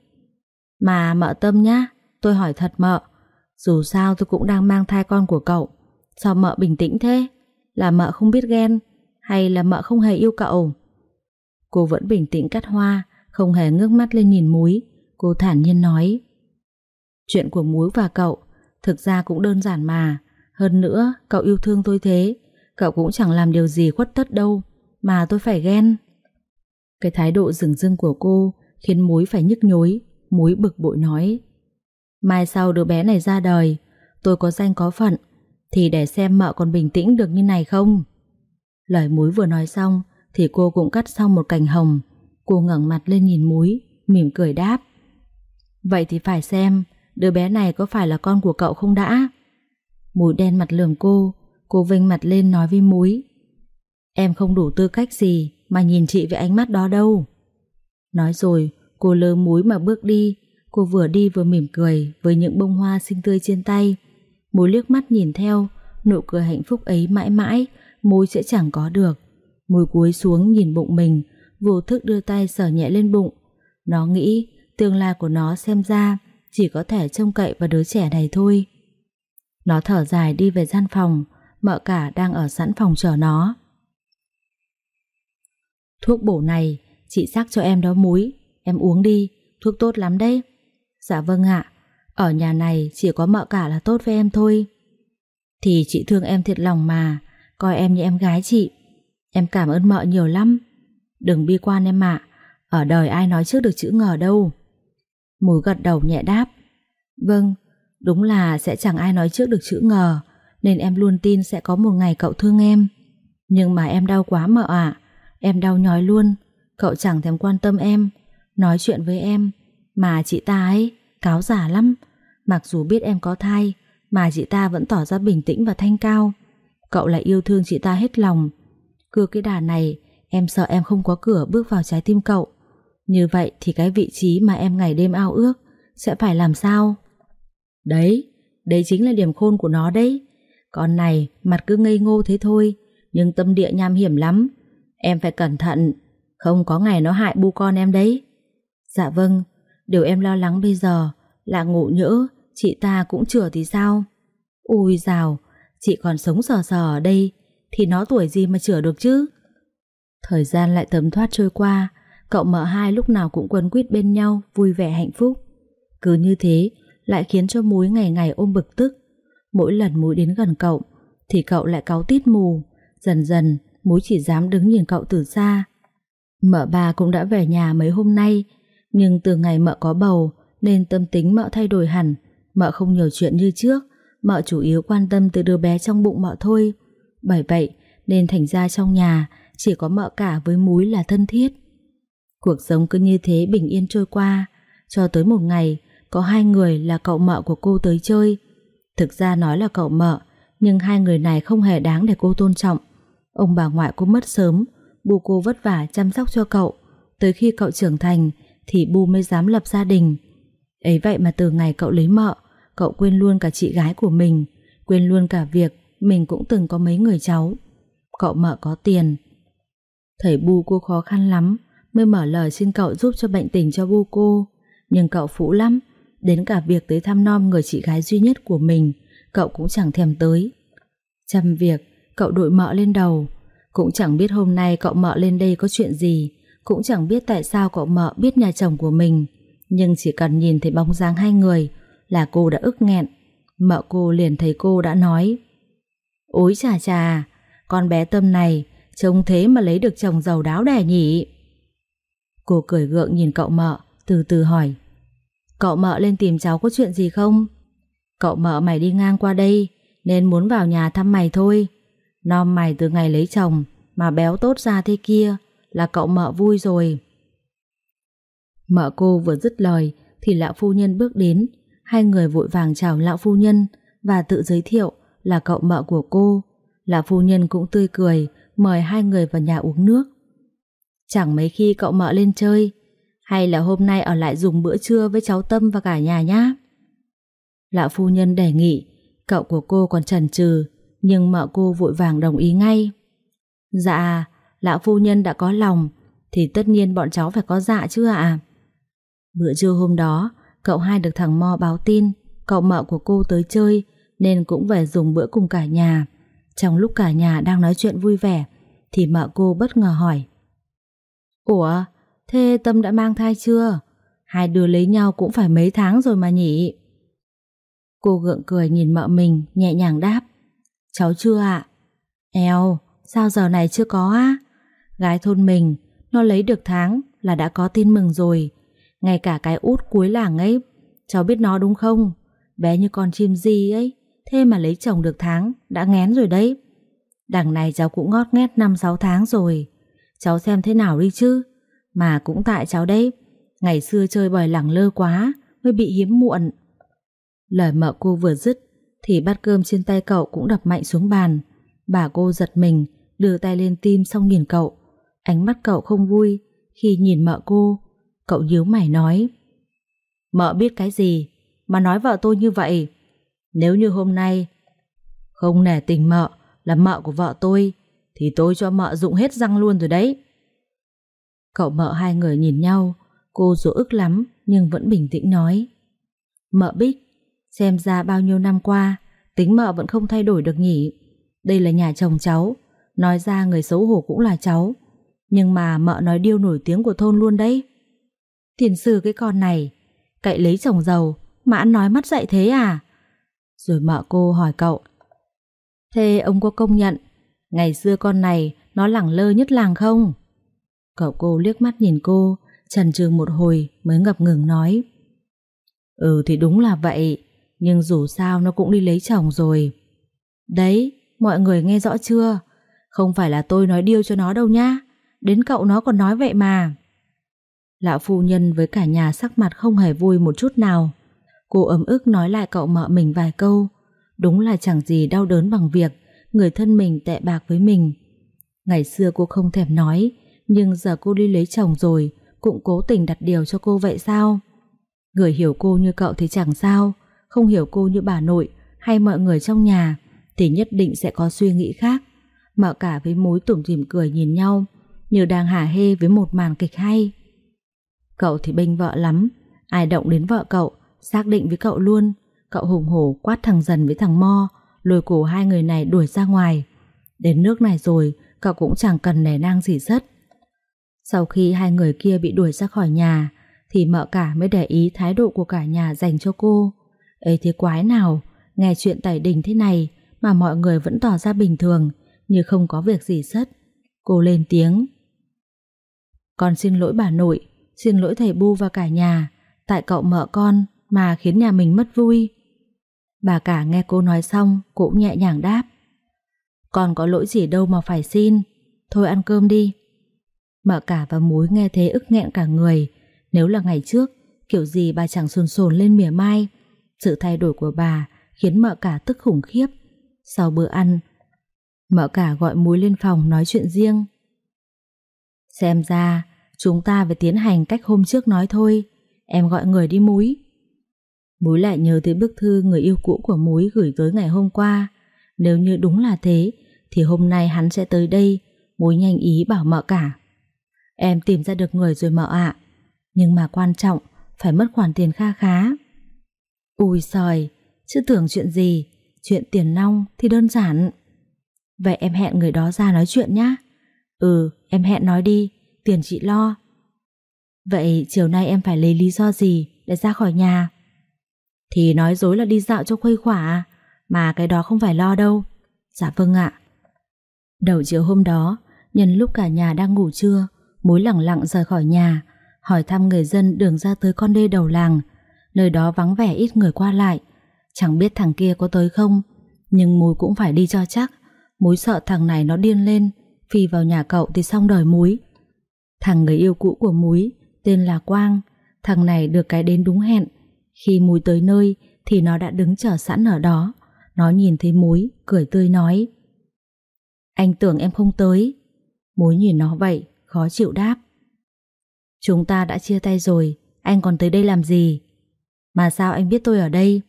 Mà mợ Tâm nhá, tôi hỏi thật mợ, dù sao tôi cũng đang mang thai con của cậu. Sao mợ bình tĩnh thế? Là mợ không biết ghen hay là mợ không hề yêu cậu? Cô vẫn bình tĩnh cắt hoa, không hề ngước mắt lên nhìn Múi. Cô thản nhiên nói: Chuyện của Múi và cậu thực ra cũng đơn giản mà. Hơn nữa cậu yêu thương tôi thế, cậu cũng chẳng làm điều gì khuất tất đâu mà tôi phải ghen. Cái thái độ dửng dưng của cô khiến Múi phải nhức nhối. Múi bực bội nói: Mai sau đứa bé này ra đời, tôi có danh có phận, thì để xem mợ còn bình tĩnh được như này không. Lời Múi vừa nói xong thì cô cũng cắt xong một cành hồng. Cô ngẩng mặt lên nhìn Múi, mỉm cười đáp: Vậy thì phải xem đứa bé này có phải là con của cậu không đã. Múi đen mặt lườm cô. Cô vênh mặt lên nói với Múi: Em không đủ tư cách gì mà nhìn chị với ánh mắt đó đâu. Nói rồi cô lơ Múi mà bước đi. Cô vừa đi vừa mỉm cười với những bông hoa xinh tươi trên tay. Múi liếc mắt nhìn theo, nụ cười hạnh phúc ấy mãi mãi Múi sẽ chẳng có được. Múi cúi xuống nhìn bụng mình, vô thức đưa tay sờ nhẹ lên bụng. Nó nghĩ tương lai của nó xem ra chỉ có thể trông cậy vào đứa trẻ này thôi. Nó thở dài đi về gian phòng. Mợ cả đang ở sẵn phòng chờ nó. Thuốc bổ này chị sắc cho em đó Múi, em uống đi, thuốc tốt lắm đấy. Dạ vâng ạ, ở nhà này chỉ có mợ cả là tốt với em thôi. Thì chị thương em thiệt lòng mà, coi em như em gái chị. Em cảm ơn mợ nhiều lắm. Đừng bi quan em ạ, ở đời ai nói trước được chữ ngờ đâu. Múi gật đầu nhẹ đáp: Vâng, đúng là sẽ chẳng ai nói trước được chữ ngờ, nên em luôn tin sẽ có một ngày cậu thương em. Nhưng mà em đau quá mợ ạ, em đau nhói luôn. Cậu chẳng thèm quan tâm em, nói chuyện với em. Mà chị ta ấy cáo giả lắm. Mặc dù biết em có thai mà chị ta vẫn tỏ ra bình tĩnh và thanh cao. Cậu lại yêu thương chị ta hết lòng. Cứ cái đà này em sợ em không có cửa bước vào trái tim cậu. Như vậy thì cái vị trí mà em ngày đêm ao ước sẽ phải làm sao? Đấy, đấy chính là điểm khôn của nó đấy. Con này mặt cứ ngây ngô thế thôi, nhưng tâm địa nham hiểm lắm. Em phải cẩn thận, không có ngày nó hại bu con em đấy. Dạ vâng, điều em lo lắng bây giờ là ngộ nhỡ chị ta cũng chửa thì sao? Ôi dào, chị còn sống sờ sờ ở đây thì nó tuổi gì mà chửa được chứ? Thời gian lại thấm thoát trôi qua. Cậu mợ hai lúc nào cũng quấn quýt bên nhau, vui vẻ hạnh phúc. Cứ như thế lại khiến cho Múi ngày ngày ôm bực tức. Mỗi lần Múi đến gần cậu thì cậu lại cáu tít mù. Dần dần Múi chỉ dám đứng nhìn cậu từ xa. Mợ bà cũng đã về nhà mấy hôm nay, nhưng từ ngày mợ có bầu nên tâm tính mợ thay đổi hẳn. Mợ không nhiều chuyện như trước, mợ chủ yếu quan tâm tới đứa bé trong bụng mợ thôi. Bởi vậy nên thành ra trong nhà chỉ có mợ cả với Múi là thân thiết. Cuộc sống cứ như thế bình yên trôi qua, cho tới một ngày có hai người là cậu mợ của cô tới chơi. Thực ra nói là cậu mợ, nhưng hai người này không hề đáng để cô tôn trọng. Ông bà ngoại cô mất sớm, Bu cô vất vả chăm sóc cho cậu. Tới khi cậu trưởng thành thì Bu mới dám lập gia đình. Ấy vậy mà từ ngày cậu lấy mợ, cậu quên luôn cả chị gái của mình, quên luôn cả việc mình cũng từng có mấy người cháu. Cậu mợ có tiền. Thầy Bu cô khó khăn lắm mới mở lời xin cậu giúp cho bệnh tình cho Bu cô. Nhưng cậu phũ lắm, đến cả việc tới thăm nom người chị gái duy nhất của mình cậu cũng chẳng thèm tới. Trăm việc cậu đội mợ lên đầu. Cũng chẳng biết hôm nay cậu mợ lên đây có chuyện gì, cũng chẳng biết tại sao cậu mợ biết nhà chồng của mình. Nhưng chỉ cần nhìn thấy bóng dáng hai người là cô đã ức nghẹn. Mợ cô liền thấy cô đã nói: Ôi chà chà, con bé Tâm này trông thế mà lấy được chồng giàu đáo đẻ nhỉ. Cô cười gượng nhìn cậu mợ, từ từ hỏi: Cậu mợ lên tìm cháu có chuyện gì không? Cậu mợ mày đi ngang qua đây nên muốn vào nhà thăm mày thôi. Nom mày từ ngày lấy chồng mà béo tốt ra thế kia là cậu mợ vui rồi. Mợ cô vừa dứt lời thì lão phu nhân bước đến. Hai người vội vàng chào lão phu nhân và tự giới thiệu là cậu mợ của cô. Lão phu nhân cũng tươi cười mời hai người vào nhà uống nước. Chẳng mấy khi cậu mợ lên chơi, hay là hôm nay ở lại dùng bữa trưa với cháu Tâm và cả nhà nhá? Lão phu nhân đề nghị. Cậu của cô còn chần chừ, nhưng mợ cô vội vàng đồng ý ngay. Dạ, lão phu nhân đã có lòng thì tất nhiên bọn cháu phải có dạ chứ ạ. Bữa trưa hôm đó, cậu hai được thằng Mo báo tin cậu mợ của cô tới chơi nên cũng về dùng bữa cùng cả nhà. Trong lúc cả nhà đang nói chuyện vui vẻ thì mợ cô bất ngờ hỏi: Ủa, thế Tâm đã mang thai chưa? Hai đứa lấy nhau cũng phải mấy tháng rồi mà nhỉ? Cô gượng cười nhìn mợ mình, nhẹ nhàng đáp: Cháu chưa ạ. Eo, sao giờ này chưa có á? Gái thôn mình, nó lấy được tháng là đã có tin mừng rồi. Ngay cả cái út cuối làng ấy, cháu biết nó đúng không? Bé như con chim di ấy, thế mà lấy chồng được tháng đã nghén rồi đấy. Đằng này cháu cũng ngót nghét năm sáu tháng rồi. Cháu xem thế nào đi chứ. Mà cũng tại cháu đấy, ngày xưa chơi bời lẳng lơ quá mới bị hiếm muộn. Lời mợ cô vừa dứt thì bát cơm trên tay cậu cũng đập mạnh xuống bàn. Bà cô giật mình, đưa tay lên tim xong nhìn cậu. Ánh mắt cậu không vui khi nhìn mợ cô. Cậu nhíu mày nói: Mợ biết cái gì mà nói vợ tôi như vậy? Nếu như hôm nay không nể tình mợ là mợ của vợ tôi thì tôi cho mợ rụng hết răng luôn rồi đấy. Cậu mợ hai người nhìn nhau. Cô dù ức lắm nhưng vẫn bình tĩnh nói: Mợ Bích, xem ra bao nhiêu năm qua tính mợ vẫn không thay đổi được nhỉ. Đây là nhà chồng cháu, nói ra người xấu hổ cũng là cháu, nhưng mà mợ nói điêu nổi tiếng của thôn luôn đấy. Tiền sư cái con này, cậy lấy chồng giàu mà ăn nói mắt dạy thế à? Rồi mợ cô hỏi cậu: Thế ông có công nhận ngày xưa con này nó lẳng lơ nhất làng không? Cậu cô liếc mắt nhìn cô, chần chừ một hồi mới ngập ngừng nói: Ừ thì đúng là vậy, nhưng dù sao nó cũng đi lấy chồng rồi. Đấy, mọi người nghe rõ chưa? Không phải là tôi nói điêu cho nó đâu nhá, đến cậu nó còn nói vậy mà. Lão phu nhân với cả nhà sắc mặt không hề vui một chút nào. Cô ấm ức nói lại cậu mợ mình vài câu. Đúng là chẳng gì đau đớn bằng việc người thân mình tệ bạc với mình. Ngày xưa cô không thèm nói, nhưng giờ cô đi lấy chồng rồi cũng cố tình đặt điều cho cô vậy sao? Người hiểu cô như cậu thì chẳng sao, không hiểu cô như bà nội hay mọi người trong nhà thì nhất định sẽ có suy nghĩ khác. Mợ cả với Múi tủm tỉm cười nhìn nhau như đang hả hê với một màn kịch hay. Cậu thì bênh vợ lắm, ai động đến vợ cậu xác định với cậu luôn. Cậu hùng hổ quát thằng Dần với thằng Mo, lôi cổ hai người này đuổi ra ngoài. Đến nước này rồi cậu cũng chẳng cần nể nang gì rất. Sau khi hai người kia bị đuổi ra khỏi nhà thì mợ cả mới để ý thái độ của cả nhà dành cho cô. Ấy thế quái nào, nghe chuyện tẩy đình thế này mà mọi người vẫn tỏ ra bình thường, như không có việc gì sất. Cô lên tiếng: Con xin lỗi bà nội, xin lỗi thầy Bu và cả nhà, tại cậu mợ con mà khiến nhà mình mất vui. Bà cả nghe cô nói xong cũng nhẹ nhàng đáp: Con có lỗi gì đâu mà phải xin, thôi ăn cơm đi. Mợ cả và Múi nghe thế ức nghẹn cả người. Nếu là ngày trước, kiểu gì bà chẳng sồn sồn lên mỉa mai. Sự thay đổi của bà khiến mợ cả tức khủng khiếp. Sau bữa ăn, mợ cả gọi Múi lên phòng nói chuyện riêng. Xem ra chúng ta phải tiến hành cách hôm trước nói thôi. Em gọi người đi Múi. Múi lại nhớ tới bức thư người yêu cũ của Múi gửi tới ngày hôm qua. Nếu như đúng là thế thì hôm nay hắn sẽ tới đây. Múi nhanh ý bảo mợ cả: Em tìm ra được người rồi mợ ạ, nhưng mà quan trọng phải mất khoản tiền kha khá. Ui xời, chứ tưởng chuyện gì, chuyện tiền nong thì đơn giản. Vậy em hẹn người đó ra nói chuyện nhá. Ừ, em hẹn nói đi, tiền chị lo. Vậy chiều nay em phải lấy lý do gì để ra khỏi nhà? Thì nói dối là đi dạo cho khuây khỏa, mà cái đó không phải lo đâu. Dạ vâng ạ. Đầu chiều hôm đó, nhân lúc cả nhà đang ngủ trưa, Mối lẳng lặng rời khỏi nhà, hỏi thăm người dân đường ra tới con đê đầu làng. Nơi đó vắng vẻ ít người qua lại. Chẳng biết thằng kia có tới không, nhưng Mối cũng phải đi cho chắc. Mối sợ thằng này nó điên lên, phi vào nhà cậu thì xong đời Mối. Thằng người yêu cũ của Mối tên là Quang. Thằng này được cái đến đúng hẹn. Khi Mối tới nơi thì nó đã đứng chờ sẵn ở đó. Nó nhìn thấy Mối, cười tươi nói: Anh tưởng em không tới. Mối nhìn nó vậy, khó chịu đáp: Chúng ta đã chia tay rồi, anh còn tới đây làm gì? Mà sao anh biết tôi ở đây?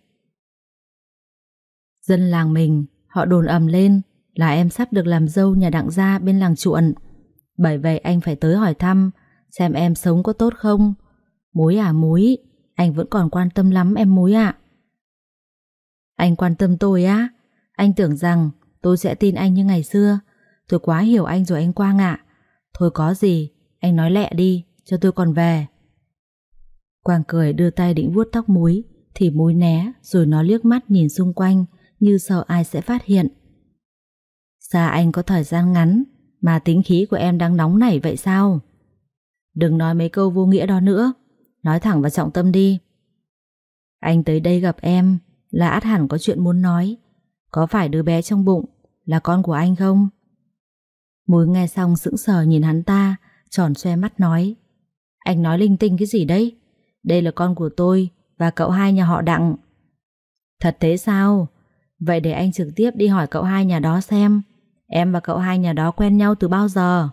Dân làng mình, họ đồn ầm lên là em sắp được làm dâu nhà Đặng gia bên làng Chuộn. Bởi vậy anh phải tới hỏi thăm, xem em sống có tốt không. Mối à Mối, anh vẫn còn quan tâm lắm em Mối ạ. Anh quan tâm tôi á? Anh tưởng rằng tôi sẽ tin anh như ngày xưa. Tôi quá hiểu anh rồi anh Quang ạ. Thôi có gì, anh nói lẹ đi, cho tôi còn về. Quang cười đưa tay định vuốt tóc Mối, thì Mối né, rồi nó liếc mắt nhìn xung quanh như sợ ai sẽ phát hiện. Xa anh có thời gian ngắn mà tính khí của em đang nóng nảy vậy sao? Đừng nói mấy câu vô nghĩa đó nữa, nói thẳng vào trọng tâm đi. Anh tới đây gặp em là ắt hẳn có chuyện muốn nói. Có phải đứa bé trong bụng là con của anh không? Mối nghe xong sững sờ nhìn hắn ta, tròn xoe mắt nói: Anh nói linh tinh cái gì đấy? Đây là con của tôi và cậu hai nhà họ Đặng. Thật thế sao? Vậy để anh trực tiếp đi hỏi cậu hai nhà đó xem em và cậu hai nhà đó quen nhau từ bao giờ.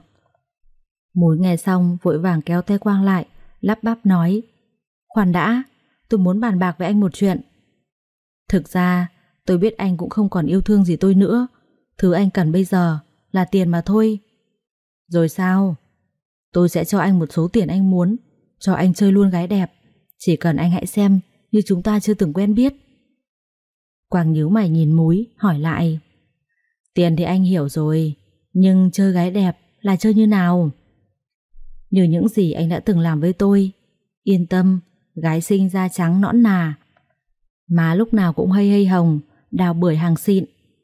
Mối nghe xong vội vàng kéo tay Quang lại, lắp bắp nói: Khoan đã, tôi muốn bàn bạc với anh một chuyện. Thực ra tôi biết anh cũng không còn yêu thương gì tôi nữa. Thứ anh cần bây giờ là tiền mà thôi. Rồi sao? Tôi sẽ cho anh một số tiền anh muốn, cho anh chơi luôn gái đẹp. Chỉ cần anh hãy xem như chúng ta chưa từng quen biết. Quang nhíu mày nhìn Mối, hỏi lại: Tiền thì anh hiểu rồi, nhưng chơi gái đẹp là chơi như nào? Như những gì anh đã từng làm với tôi. Yên tâm, gái xinh da trắng nõn nà, má lúc nào cũng hây hây hồng, đào bưởi hàng xịn.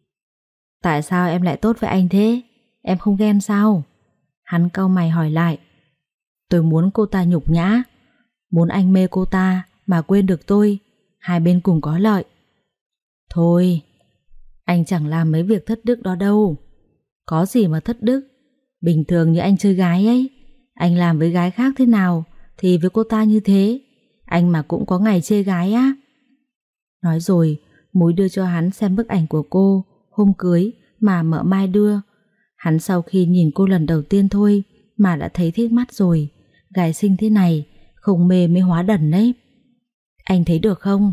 Tại sao em lại tốt với anh thế? Em không ghen sao? Hắn cau mày hỏi lại. Tôi muốn cô ta nhục nhã, muốn anh mê cô ta mà quên được tôi, hai bên cùng có lợi. Thôi, anh chẳng làm mấy việc thất đức đó đâu. Có gì mà thất đức? Bình thường như anh chơi gái ấy, anh làm với gái khác thế nào thì với cô ta như thế. Anh mà cũng có ngày chê gái á. Nói rồi, Mối đưa cho hắn xem bức ảnh của cô hôm cưới mà mợ Mai đưa. Hắn sau khi nhìn cô lần đầu tiên thôi mà đã thấy thích mắt rồi. Gái xinh thế này, không mê mới hóa đần đấy. Anh thấy được không?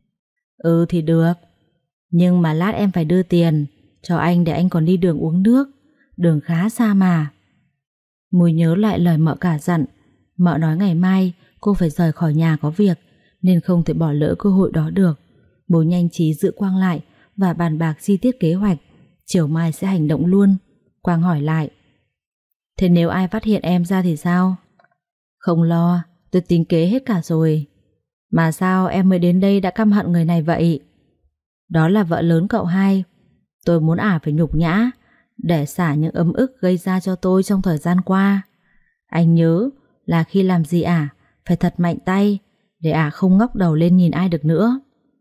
Ừ thì được, nhưng mà lát em phải đưa tiền cho anh để anh còn đi đường uống nước. Đường khá xa mà. Mối nhớ lại lời mợ cả dặn. Mợ nói ngày mai cô phải rời khỏi nhà có việc, nên không thể bỏ lỡ cơ hội đó được. Mối nhanh trí giữ Quang lại và bàn bạc chi tiết kế hoạch. Chiều mai sẽ hành động luôn. Quang hỏi lại: Thế nếu ai phát hiện em ra thì sao? Không lo, tôi tính kế hết cả rồi. Mà sao em mới đến đây đã căm hận người này vậy? Đó là vợ lớn cậu hai. Tôi muốn ả phải nhục nhã, để xả những ấm ức gây ra cho tôi trong thời gian qua. Anh nhớ là khi làm gì ả phải thật mạnh tay, để ả không ngóc đầu lên nhìn ai được nữa.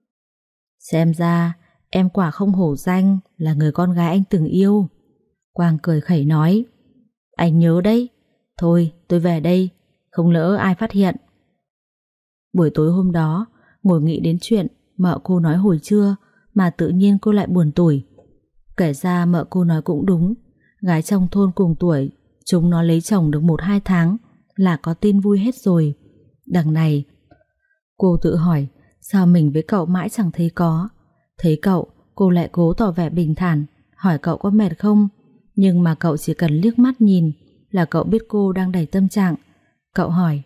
Xem ra em quả không hổ danh là người con gái anh từng yêu. Quang cười khẩy nói: Anh nhớ đấy. Thôi tôi về đây, không lỡ ai phát hiện. Buổi tối hôm đó, ngồi nghĩ đến chuyện mợ cô nói hồi trưa mà tự nhiên cô lại buồn tủi. Kể ra mợ cô nói cũng đúng. Gái trong thôn cùng tuổi, chúng nó lấy chồng được một hai tháng là có tin vui hết rồi. Đằng này, cô tự hỏi sao mình với cậu mãi chẳng thấy có. Thấy cậu, cô lại cố tỏ vẻ bình thản, hỏi cậu có mệt không. Nhưng mà cậu chỉ cần liếc mắt nhìn là cậu biết cô đang đầy tâm trạng. Cậu hỏi: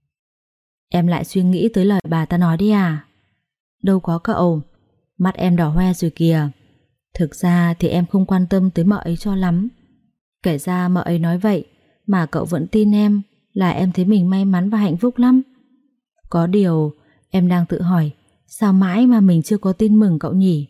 Em lại suy nghĩ tới lời bà ta nói đi à? Đâu có cậu, mắt em đỏ hoe rồi kìa. Thực ra thì em không quan tâm tới mợ ấy cho lắm. Kể ra mợ ấy nói vậy mà cậu vẫn tin em, là em thấy mình may mắn và hạnh phúc lắm. Có điều em đang tự hỏi, sao mãi mà mình chưa có tin mừng cậu nhỉ?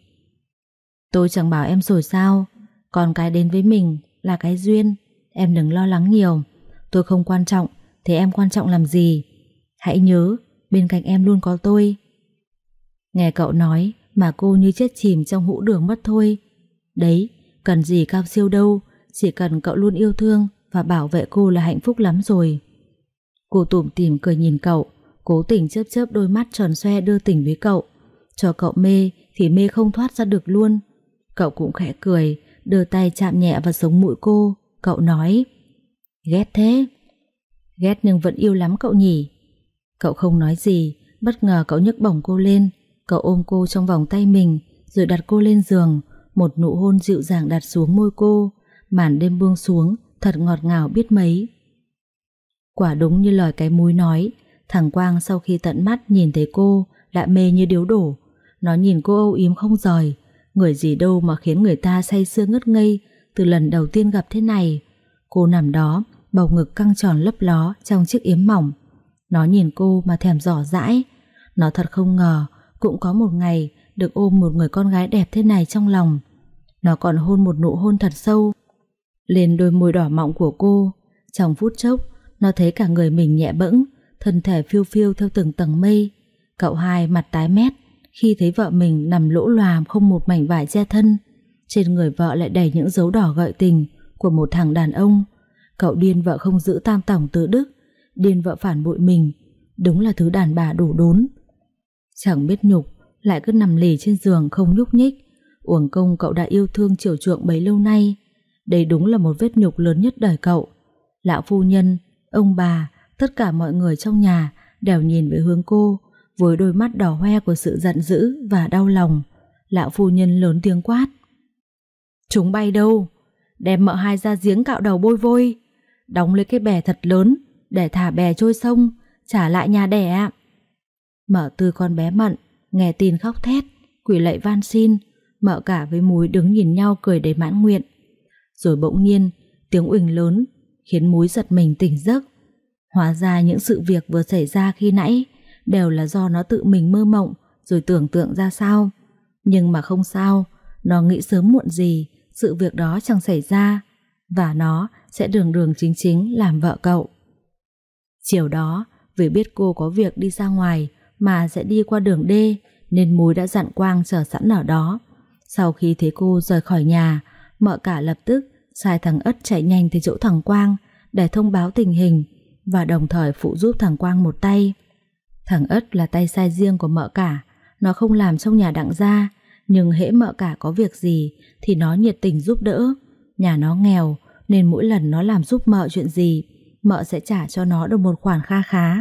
Tôi chẳng bảo em rồi sao? Còn cái đến với mình là cái duyên. Em đừng lo lắng nhiều. Tôi không quan trọng, thế em quan trọng làm gì? Hãy nhớ, bên cạnh em luôn có tôi. Nghe cậu nói mà cô như chết chìm trong hũ đường mất thôi. Đấy, cần gì cao siêu đâu, chỉ cần cậu luôn yêu thương và bảo vệ cô là hạnh phúc lắm rồi. Cô tủm tỉm cười nhìn cậu, cố tình chớp chớp đôi mắt tròn xoe đưa tình với cậu. Cho cậu mê thì mê không thoát ra được luôn. Cậu cũng khẽ cười, đưa tay chạm nhẹ vào sống mũi cô. Cậu nói, ghét thế. Ghét nhưng vẫn yêu lắm cậu nhỉ? Cậu không nói gì, bất ngờ cậu nhấc bổng cô lên. Cậu ôm cô trong vòng tay mình, rồi đặt cô lên giường. Một nụ hôn dịu dàng đặt xuống môi cô. Màn đêm buông xuống, thật ngọt ngào biết mấy. Quả đúng như lời cái múi nói, thằng Quang sau khi tận mắt nhìn thấy cô đã mê như điếu đổ. Nó nhìn cô âu yếm không rời, người gì đâu mà khiến người ta say sưa ngất ngây từ lần đầu tiên gặp thế này. Cô nằm đó, bầu ngực căng tròn lấp ló trong chiếc yếm mỏng. Nó nhìn cô mà thèm dò dãi. Nó thật không ngờ cũng có một ngày được ôm một người con gái đẹp thế này trong lòng. Nó còn hôn một nụ hôn thật sâu lên đôi môi đỏ mọng của cô. Trong phút chốc, nó thấy cả người mình nhẹ bẫng, thân thể phiêu phiêu theo từng tầng mây. Cậu hai mặt tái mét khi thấy vợ mình nằm lỗ lòa không một mảnh vải che thân. Trên người vợ lại đầy những dấu đỏ gợi tình của một thằng đàn ông. Cậu điên vợ không giữ tam tòng tứ đức, điên vợ phản bội mình. Đúng là thứ đàn bà đổ đốn. Chẳng biết nhục, lại cứ nằm lì trên giường không nhúc nhích. Uổng công cậu đã yêu thương chiều chuộng bấy lâu nay. Đây đúng là một vết nhục lớn nhất đời cậu. Lão phu nhân, ông bà, tất cả mọi người trong nhà đều nhìn về hướng cô với đôi mắt đỏ hoe của sự giận dữ và đau lòng. Lão phu nhân lớn tiếng quát, chúng bay đâu? Đem mợ hai ra giếng cạo đầu bôi vôi, đóng lấy cái bè thật lớn để thả bè trôi sông, trả lại nhà đẻ. Mợ Tư con bé Mận nghe tin khóc thét, quỳ lạy van xin. Mợ cả với Múi đứng nhìn nhau cười đầy mãn nguyện. Rồi bỗng nhiên tiếng uỳnh lớn khiến Múi giật mình tỉnh giấc. Hóa ra những sự việc vừa xảy ra khi nãy đều là do nó tự mình mơ mộng rồi tưởng tượng ra sao. Nhưng mà không sao, nó nghĩ sớm muộn gì sự việc đó chẳng xảy ra, và nó sẽ đường đường chính chính làm vợ cậu. Chiều đó, vì biết cô có việc đi ra ngoài mà sẽ đi qua đường D, nên Múi đã dặn Quang chờ sẵn ở đó. Sau khi thấy cô rời khỏi nhà, mợ cả lập tức sai thằng Ất chạy nhanh tới chỗ thằng Quang để thông báo tình hình và đồng thời phụ giúp thằng Quang một tay. Thằng Ất là tay sai riêng của mợ cả, nó không làm trong nhà Đặng gia, nhưng hễ mợ cả có việc gì thì nó nhiệt tình giúp đỡ. Nhà nó nghèo nên mỗi lần nó làm giúp mợ chuyện gì, mợ sẽ trả cho nó được một khoản kha khá.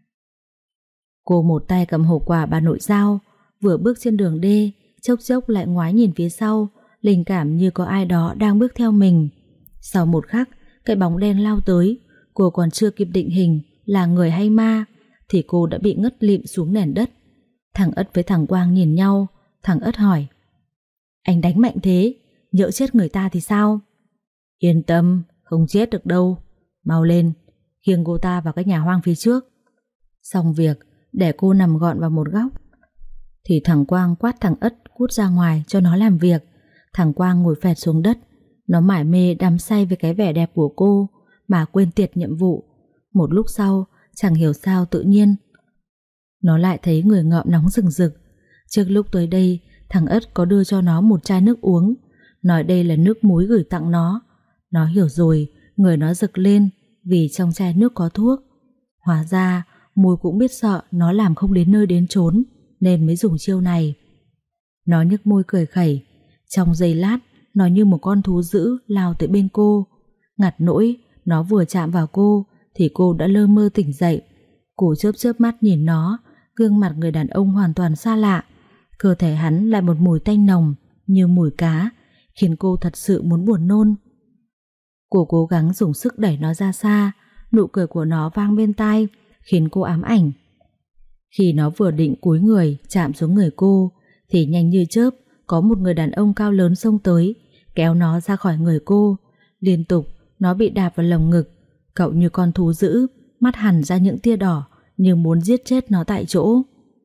Cô một tay cầm hộp quà bà nội giao, vừa bước trên đường D, chốc chốc lại ngoái nhìn phía sau, linh cảm như có ai đó đang bước theo mình. Sau một khắc, cái bóng đen lao tới, cô còn chưa kịp định hình là người hay ma thì cô đã bị ngất lịm xuống nền đất. Thằng Ất với thằng Quang nhìn nhau. Thằng Ất hỏi, anh đánh mạnh thế, nhỡ chết người ta thì sao? Yên tâm, không chết được đâu. Mau lên, khiêng cô ta vào cái nhà hoang phía trước. Xong việc, để cô nằm gọn vào một góc thì thằng Quang quát thằng Ất cút ra ngoài cho nó làm việc. Thằng Quang ngồi phẹt xuống đất. Nó mải mê đắm say với cái vẻ đẹp của cô mà quên tiệt nhiệm vụ. Một lúc sau, chẳng hiểu sao tự nhiên nó lại thấy người ngợm nóng rừng rực. Trước lúc tới đây, thằng Ất có đưa cho nó một chai nước uống, nói đây là nước muối gửi tặng nó. Nó hiểu rồi, người nó rực lên vì trong chai nước có thuốc. Hóa ra Muối cũng biết sợ nó làm không đến nơi đến chốn nên mới dùng chiêu này. Nó nhếch môi cười khẩy. Trong giây lát, nó như một con thú dữ lao tới bên cô. Ngặt nỗi nó vừa chạm vào cô thì cô đã lơ mơ tỉnh dậy. Cô chớp chớp mắt nhìn nó, gương mặt người đàn ông hoàn toàn xa lạ. Cơ thể hắn lại một mùi tanh nồng như mùi cá, khiến cô thật sự muốn buồn nôn. Cô cố gắng dùng sức đẩy nó ra xa. Nụ cười của nó vang bên tai khiến cô ám ảnh. Khi nó vừa định cúi người chạm xuống người cô thì nhanh như chớp, có một người đàn ông cao lớn xông tới, kéo nó ra khỏi người cô. Liên tục nó bị đạp vào lồng ngực. Cậu như con thú dữ, mắt hằn ra những tia đỏ, như muốn giết chết nó tại chỗ.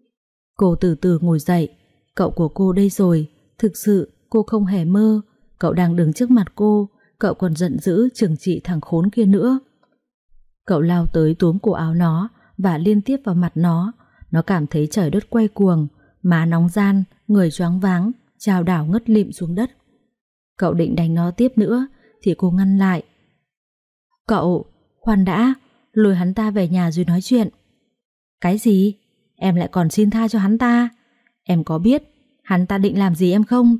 Cô từ từ ngồi dậy. Cậu của cô đây rồi. Thực sự cô không hề mơ. Cậu đang đứng trước mặt cô. Cậu còn giận dữ trừng trị thằng khốn kia nữa. Cậu lao tới túm cổ áo nó và liên tiếp vào mặt nó. Nó cảm thấy trời đất quay cuồng, má nóng ran, người choáng váng, chao đảo ngất lịm xuống đất. Cậu định đánh nó tiếp nữa thì cô ngăn lại. Cậu, khoan đã, lôi hắn ta về nhà rồi nói chuyện. Cái gì? Em lại còn xin tha cho hắn ta? Em có biết hắn ta định làm gì em không?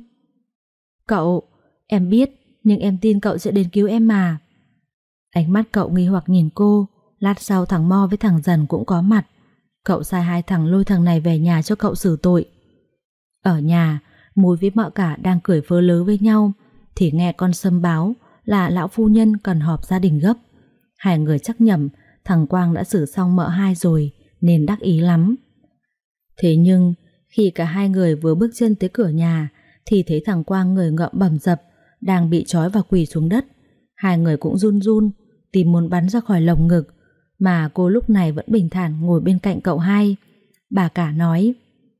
Cậu, em biết, nhưng em tin cậu sẽ đến cứu em mà. Ánh mắt cậu nghi hoặc nhìn cô. Lát sau thằng Mo với thằng Dần cũng có mặt. Cậu sai hai thằng lôi thằng này về nhà cho cậu xử tội. Ở nhà, Mùi với Mợ Cả đang cười phớ lớ với nhau thì nghe con Sâm báo là lão phu nhân cần họp gia đình gấp. Hai người chắc nhầm thằng Quang đã xử xong Mợ Hai rồi nên đắc ý lắm. Thế nhưng khi cả hai người vừa bước chân tới cửa nhà thì thấy thằng Quang người ngợm bầm dập, đang bị trói và quỳ xuống đất. Hai người cũng run run, tim muốn bắn ra khỏi lồng ngực. Mà cô lúc này vẫn bình thản ngồi bên cạnh cậu hai. Bà Cả nói: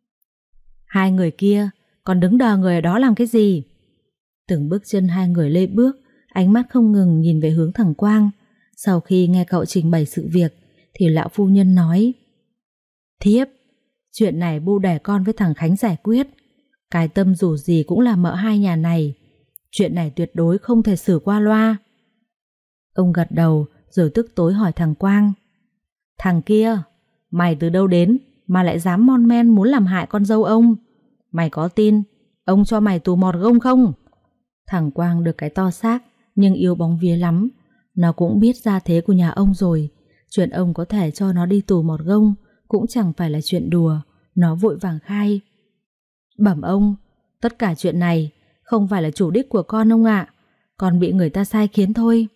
Hai người kia, còn đứng đờ người ở đó làm cái gì? Từng bước chân hai người lê bước, ánh mắt không ngừng nhìn về hướng thằng Quang. Sau khi nghe cậu trình bày sự việc thì lão phu nhân nói: Thiếp, chuyện này bu đẻ con với thằng Khánh giải quyết. Cái tâm dù gì cũng là Mợ Hai nhà này. Chuyện này tuyệt đối không thể xử qua loa. Ông gật đầu rồi tức tối hỏi thằng Quang: Thằng kia, mày từ đâu đến mà lại dám mon men muốn làm hại con dâu ông? Mày có tin ông cho mày tù mọt gông không? Thằng Quang được cái to xác nhưng yêu bóng vía lắm. Nó cũng biết gia thế của nhà ông rồi. Chuyện ông có thể cho nó đi tù mọt gông cũng chẳng phải là chuyện đùa. Nó vội vàng khai: Bẩm ông, tất cả chuyện này không phải là chủ đích của con ông ạ. Con bị người ta sai khiến thôi.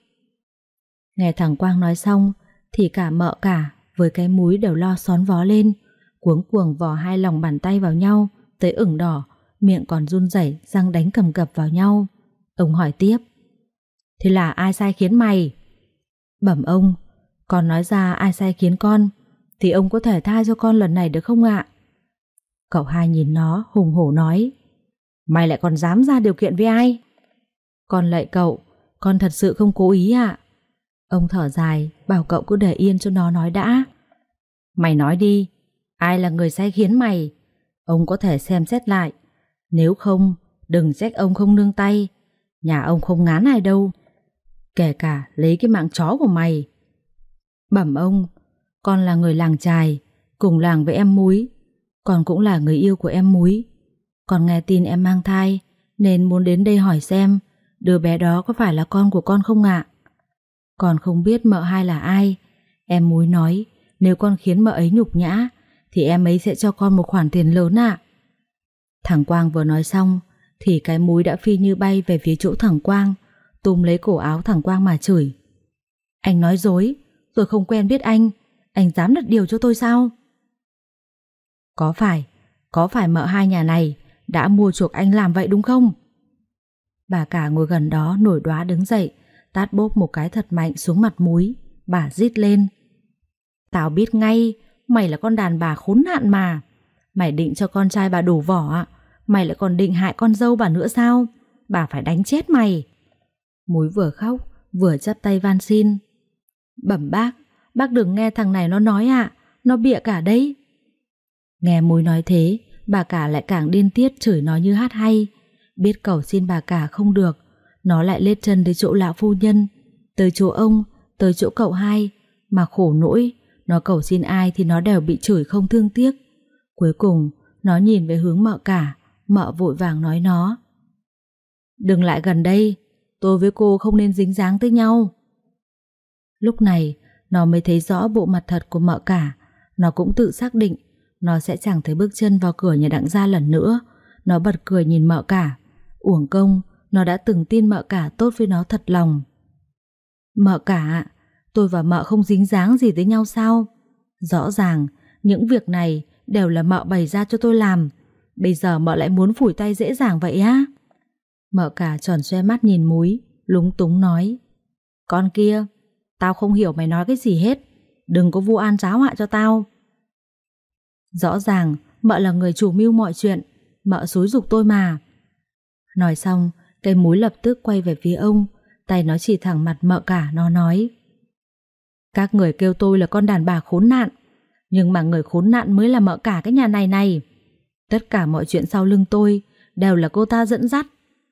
Nghe thằng Quang nói xong thì cả Mợ Cả với cái múi đều lo xón vó lên, cuống cuồng vò hai lòng bàn tay vào nhau tới ửng đỏ, miệng còn run rẩy, răng đánh cầm cập vào nhau. Ông hỏi tiếp: Thế là ai sai khiến mày? Bẩm ông, con nói ra ai sai khiến con thì ông có thể tha cho con lần này được không ạ? Cậu hai nhìn nó hùng hổ nói: Mày lại còn dám ra điều kiện với ai? Con lạy cậu, con thật sự không cố ý ạ. Ông thở dài, bảo cậu cứ để yên cho nó nói đã. Mày nói đi, ai là người sai khiến mày? Ông có thể xem xét lại. Nếu không, đừng trách ông không nương tay. Nhà ông không ngán ai đâu, kể cả lấy cái mạng chó của mày. Bẩm ông, con là người làng Chài, cùng làng với em Múi. Con cũng là người yêu của em Múi. Con nghe tin em mang thai nên muốn đến đây hỏi xem đứa bé đó có phải là con của con không ạ? Con không biết Mợ Hai là ai. Em Múi nói nếu con khiến Mợ ấy nhục nhã thì em ấy sẽ cho con một khoản tiền lớn ạ. Thằng Quang vừa nói xong thì cái Múi đã phi như bay về phía chỗ thằng Quang, túm lấy cổ áo thằng Quang mà chửi: Anh nói dối, tôi không quen biết anh. Anh dám đặt điều cho tôi sao? Có phải Có phải Mợ Hai nhà này đã mua chuộc anh làm vậy đúng không? Bà Cả ngồi gần đó nổi đoá đứng dậy, tát bốp một cái thật mạnh xuống mặt Múi. Bà rít lên: Tao biết ngay mày là con đàn bà khốn nạn mà. Mày định cho con trai bà đổ vỏ ạ? Mày lại còn định hại con dâu bà nữa sao? Bà phải đánh chết mày. Múi vừa khóc vừa chắp tay van xin: Bẩm bác, bác đừng nghe thằng này nó nói ạ, nó bịa cả đấy. Nghe Múi nói thế, bà Cả lại càng điên tiết chửi nó như hát hay. Biết cầu xin bà Cả không được, nó lại lết chân tới chỗ lão phu nhân, tới chỗ ông, tới chỗ cậu hai. Mà khổ nỗi, nó cầu xin ai thì nó đều bị chửi không thương tiếc. Cuối cùng nó nhìn về hướng Mợ Cả. Mợ vội vàng nói nó: Đừng lại gần đây, tôi với cô không nên dính dáng tới nhau. Lúc này nó mới thấy rõ bộ mặt thật của Mợ Cả. Nó cũng tự xác định nó sẽ chẳng thấy bước chân vào cửa nhà Đặng gia lần nữa. Nó bật cười nhìn Mợ Cả. Uổng công nó đã từng tin Mợ Cả tốt với nó thật lòng. Mợ Cả, tôi và Mợ không dính dáng gì tới nhau sao? Rõ ràng những việc này đều là Mợ bày ra cho tôi làm. Bây giờ mợ lại muốn phủi tay dễ dàng vậy á? Mợ cả tròn xoe mắt nhìn Múi, lúng túng nói: Con kia, tao không hiểu mày nói cái gì hết. Đừng có vu oan giáo họa cho tao. Rõ ràng mợ là người chủ mưu mọi chuyện, mợ xúi giục tôi mà. Nói xong, cây Múi lập tức quay về phía ông, tay nó chỉ thẳng mặt mợ cả, nó nói: Các người kêu tôi là con đàn bà khốn nạn, nhưng mà người khốn nạn mới là mợ cả cái nhà này này. Tất cả mọi chuyện sau lưng tôi đều là cô ta dẫn dắt.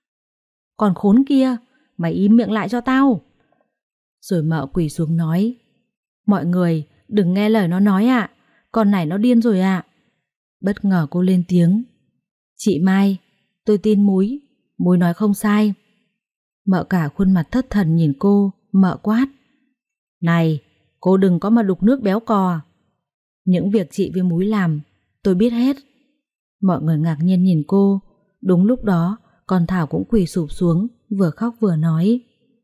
Còn khốn kia, mày im miệng lại cho tao. Rồi mợ quỳ xuống nói: Mọi người đừng nghe lời nó nói ạ, à. Con này nó điên rồi ạ. À. Bất ngờ cô lên tiếng: Chị Mai, tôi tin Múi, Múi nói không sai. Mợ cả khuôn mặt thất thần nhìn cô, mợ quát: Này, cô đừng có mà đục nước béo cò. Những việc chị với Múi làm, tôi biết hết. Mọi người ngạc nhiên nhìn cô. Đúng lúc đó, con Thảo cũng quỳ sụp xuống, vừa khóc vừa nói: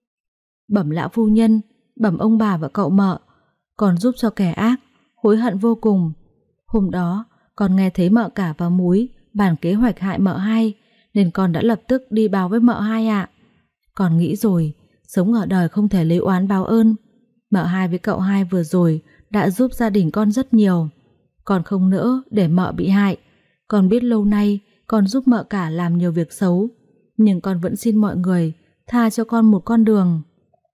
Bẩm lão phu nhân, bẩm ông bà và cậu mợ, con giúp cho kẻ ác, hối hận vô cùng. Hôm đó, con nghe thấy mợ cả và Múi bàn kế hoạch hại mợ hai, nên con đã lập tức đi báo với mợ hai ạ. Con nghĩ rồi, sống ở đời không thể lấy oán báo ơn. Mợ hai với cậu hai vừa rồi đã giúp gia đình con rất nhiều. Con không nỡ để mợ bị hại. Con biết lâu nay con giúp mợ cả làm nhiều việc xấu, nhưng con vẫn xin mọi người tha cho con một con đường.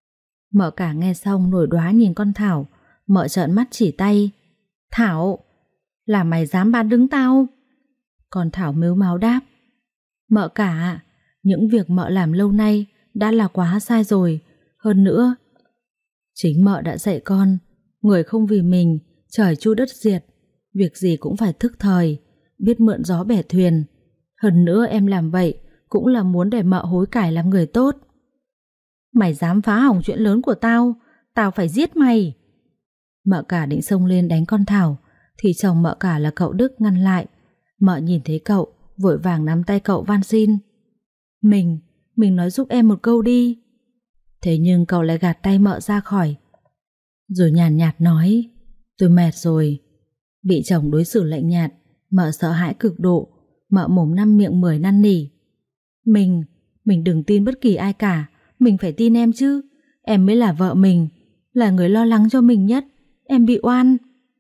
Mợ cả nghe xong nổi đoá nhìn con Thảo. Mợ trợn mắt chỉ tay: Thảo, là mày dám bán đứng tao? Con Thảo mếu máo đáp: Mợ cả, những việc mợ làm lâu nay đã là quá sai rồi. Hơn nữa, chính mợ đã dạy con, người không vì mình, trời chu đất diệt. Việc gì cũng phải thức thời, biết mượn gió bẻ thuyền. Hơn nữa em làm vậy cũng là muốn để mợ hối cải làm người tốt. Mày dám phá hỏng chuyện lớn của tao, tao phải giết mày. Mợ cả định xông lên đánh con Thảo, thì chồng mợ cả là cậu Đức ngăn lại. Mợ nhìn thấy cậu, vội vàng nắm tay cậu van xin: Mình, mình nói giúp em một câu đi. Thế nhưng cậu lại gạt tay mợ ra khỏi, rồi nhàn nhạt, nhạt nói: Tôi mệt rồi. Bị chồng đối xử lạnh nhạt, mợ sợ hãi cực độ. Mợ mồm năm miệng mười năn nỉ: Mình, mình đừng tin bất kỳ ai cả. Mình phải tin em chứ. Em mới là vợ mình, là người lo lắng cho mình nhất. Em bị oan.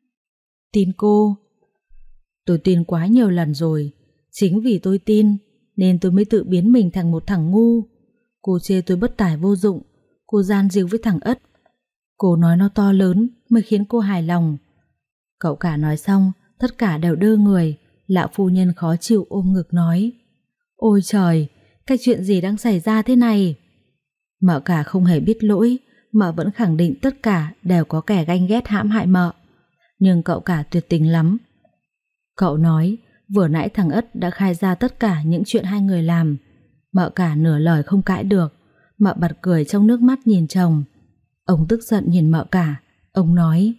Tin cô? Tôi tin quá nhiều lần rồi. Chính vì tôi tin nên tôi mới tự biến mình thành một thằng ngu. Cô chê tôi bất tài vô dụng, cô gian díu với thằng Ất, cô nói nó to lớn mới khiến cô hài lòng. Cậu cả nói xong, tất cả đều đơ người. Lão phu nhân khó chịu ôm ngực nói: Ôi trời, cái chuyện gì đang xảy ra thế này? Mợ cả không hề biết lỗi. Mợ vẫn khẳng định tất cả đều có kẻ ganh ghét hãm hại mợ. Nhưng cậu cả tuyệt tình lắm. Cậu nói vừa nãy thằng Ất đã khai ra tất cả những chuyện hai người làm. Mợ cả nửa lời không cãi được. Mợ bật cười trong nước mắt nhìn chồng. Ông tức giận nhìn mợ cả. Ông nói: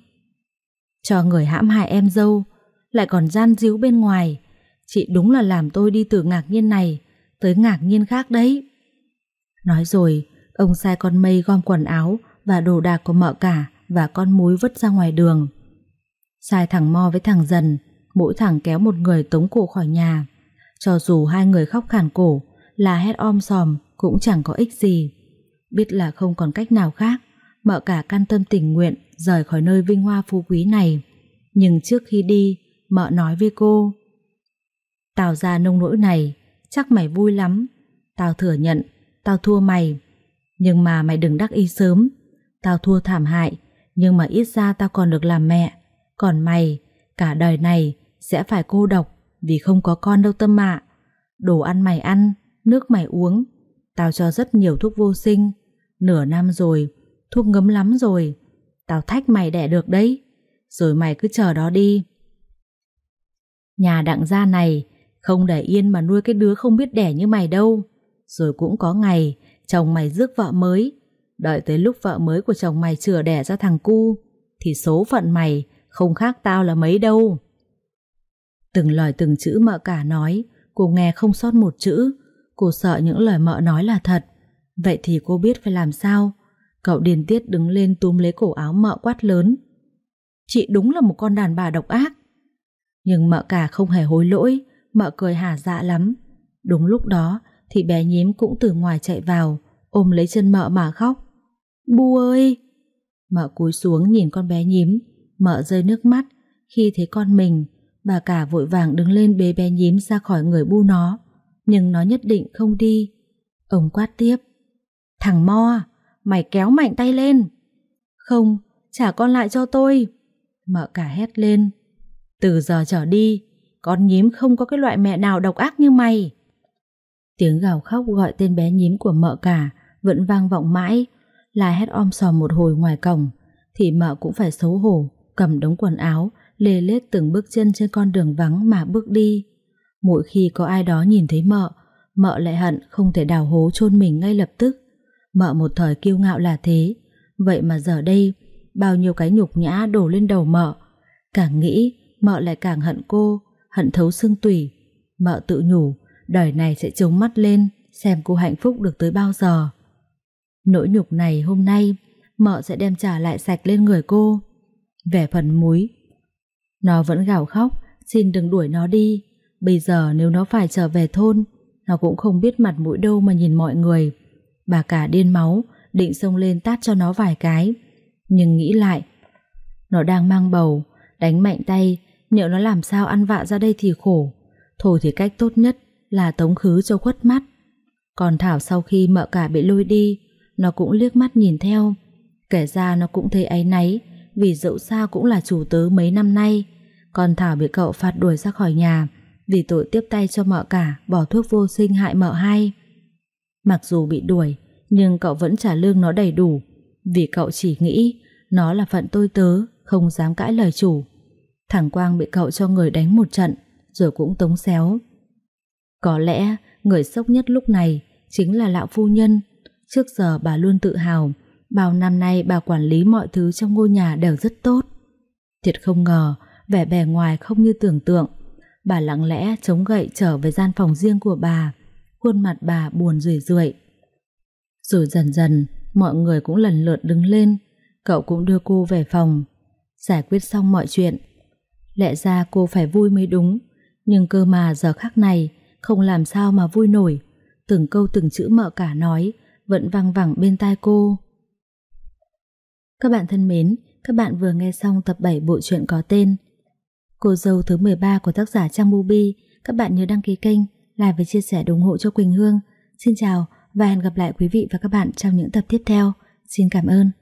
Cho người hãm hại em dâu, lại còn gian díu bên ngoài. Chị đúng là làm tôi đi từ ngạc nhiên này tới ngạc nhiên khác đấy. Nói rồi, ông sai con Mây gom quần áo và đồ đạc của mợ cả và con Múi vứt ra ngoài đường. Sai thằng Mo với thằng Dần, mỗi thằng kéo một người tống cổ khỏi nhà. Cho dù hai người khóc khản cổ, la hét om sòm cũng chẳng có ích gì. Biết là không còn cách nào khác, mợ cả can tâm tình nguyện rời khỏi nơi vinh hoa phú quý này. Nhưng trước khi đi, mợ nói với cô: Tao ra nông nỗi này, chắc mày vui lắm. Tao thừa nhận, tao thua mày. Nhưng mà mày đừng đắc ý sớm. Tao thua thảm hại, nhưng mà ít ra tao còn được làm mẹ. Còn mày, cả đời này sẽ phải cô độc vì không có con đâu Tâm ạ. Đồ ăn mày ăn, nước mày uống, tao cho rất nhiều thuốc vô sinh. Nửa năm rồi, thuốc ngấm lắm rồi. Tao thách mày đẻ được đấy. Rồi mày cứ chờ đó đi. Nhà Đặng gia này không để yên mà nuôi cái đứa không biết đẻ như mày đâu. Rồi cũng có ngày chồng mày rước vợ mới. Đợi tới lúc vợ mới của chồng mày chừa đẻ ra thằng cu, thì số phận mày không khác tao là mấy đâu. Từng lời từng chữ mợ cả nói, cô nghe không sót một chữ. Cô sợ những lời mợ nói là thật. Vậy thì cô biết phải làm sao. Cậu điên tiết đứng lên túm lấy cổ áo mợ quát lớn: Chị đúng là một con đàn bà độc ác. Nhưng mợ cả không hề hối lỗi. Mợ cười hả dạ lắm. Đúng lúc đó thì bé nhím cũng từ ngoài chạy vào, ôm lấy chân mợ mà khóc. Bu ơi! Mợ cúi xuống nhìn con bé nhím, mợ rơi nước mắt khi thấy con mình. Bà cả vội vàng đứng lên bế bé nhím ra khỏi người Bu nó, nhưng nó nhất định không đi. Ông quát tiếp: Thằng Mo, mày kéo mạnh tay lên. Không, trả con lại cho tôi. Mợ cả hét lên: Từ giờ trở đi, con nhím không có cái loại mẹ nào độc ác như mày. Tiếng gào khóc gọi tên bé nhím của mợ cả vẫn vang vọng mãi. La hét om sòm một hồi ngoài cổng thì mợ cũng phải xấu hổ cầm đống quần áo lê lết từng bước chân trên con đường vắng mà bước đi. Mỗi khi có ai đó nhìn thấy mợ, mợ lại hận không thể đào hố chôn mình ngay lập tức. Mợ một thời kiêu ngạo là thế, vậy mà giờ đây bao nhiêu cái nhục nhã đổ lên đầu mợ. Càng nghĩ mợ lại càng hận cô, hận thấu xương tủy. Mợ tự nhủ đời này sẽ trống mắt lên xem cô hạnh phúc được tới bao giờ. Nỗi nhục này hôm nay mợ sẽ đem trả lại sạch lên người cô. Vẻ phần múi. Nó vẫn gào khóc xin đừng đuổi nó đi. Bây giờ nếu nó phải trở về thôn, nó cũng không biết mặt mũi đâu mà nhìn mọi người. Bà cả điên máu định xông lên tát cho nó vài cái, nhưng nghĩ lại, nó đang mang bầu, đánh mạnh tay nhỡ nó làm sao ăn vạ ra đây thì khổ. Thôi thì cách tốt nhất là tống khứ cho khuất mắt. Còn Thảo sau khi mợ cả bị lôi đi, nó cũng liếc mắt nhìn theo. Kể ra nó cũng thấy áy náy, vì dẫu sao cũng là chủ tớ mấy năm nay. Còn Thảo bị cậu phạt đuổi ra khỏi nhà vì tội tiếp tay cho mợ cả bỏ thuốc vô sinh hại mợ hai. Mặc dù bị đuổi, nhưng cậu vẫn trả lương nó đầy đủ, vì cậu chỉ nghĩ nó là phận tôi tớ, không dám cãi lời chủ. Thằng Quang bị cậu cho người đánh một trận, rồi cũng tống xéo. Có lẽ người sốc nhất lúc này chính là lão phu nhân. Trước giờ bà luôn tự hào bao năm nay bà quản lý mọi thứ trong ngôi nhà đều rất tốt. Thiệt không ngờ vẻ bề ngoài không như tưởng tượng. Bà lặng lẽ chống gậy trở về gian phòng riêng của bà, khuôn mặt bà buồn rười rượi. Rồi dần dần mọi người cũng lần lượt đứng lên. Cậu cũng đưa cô về phòng, giải quyết xong mọi chuyện. Lẽ ra cô phải vui mới đúng, nhưng cơ mà giờ khắc này không làm sao mà vui nổi. Từng câu từng chữ mợ cả nói vẫn văng vẳng bên tai cô. Các bạn thân mến, các bạn vừa nghe xong tập bảy bộ truyện có tên Cô dâu thứ mười ba của tác giả Trang Bubi. Các bạn nhớ đăng ký kênh, like và chia sẻ ủng hộ cho Quỳnh Hương. Xin chào và hẹn gặp lại quý vị và các bạn trong những tập tiếp theo. Xin cảm ơn.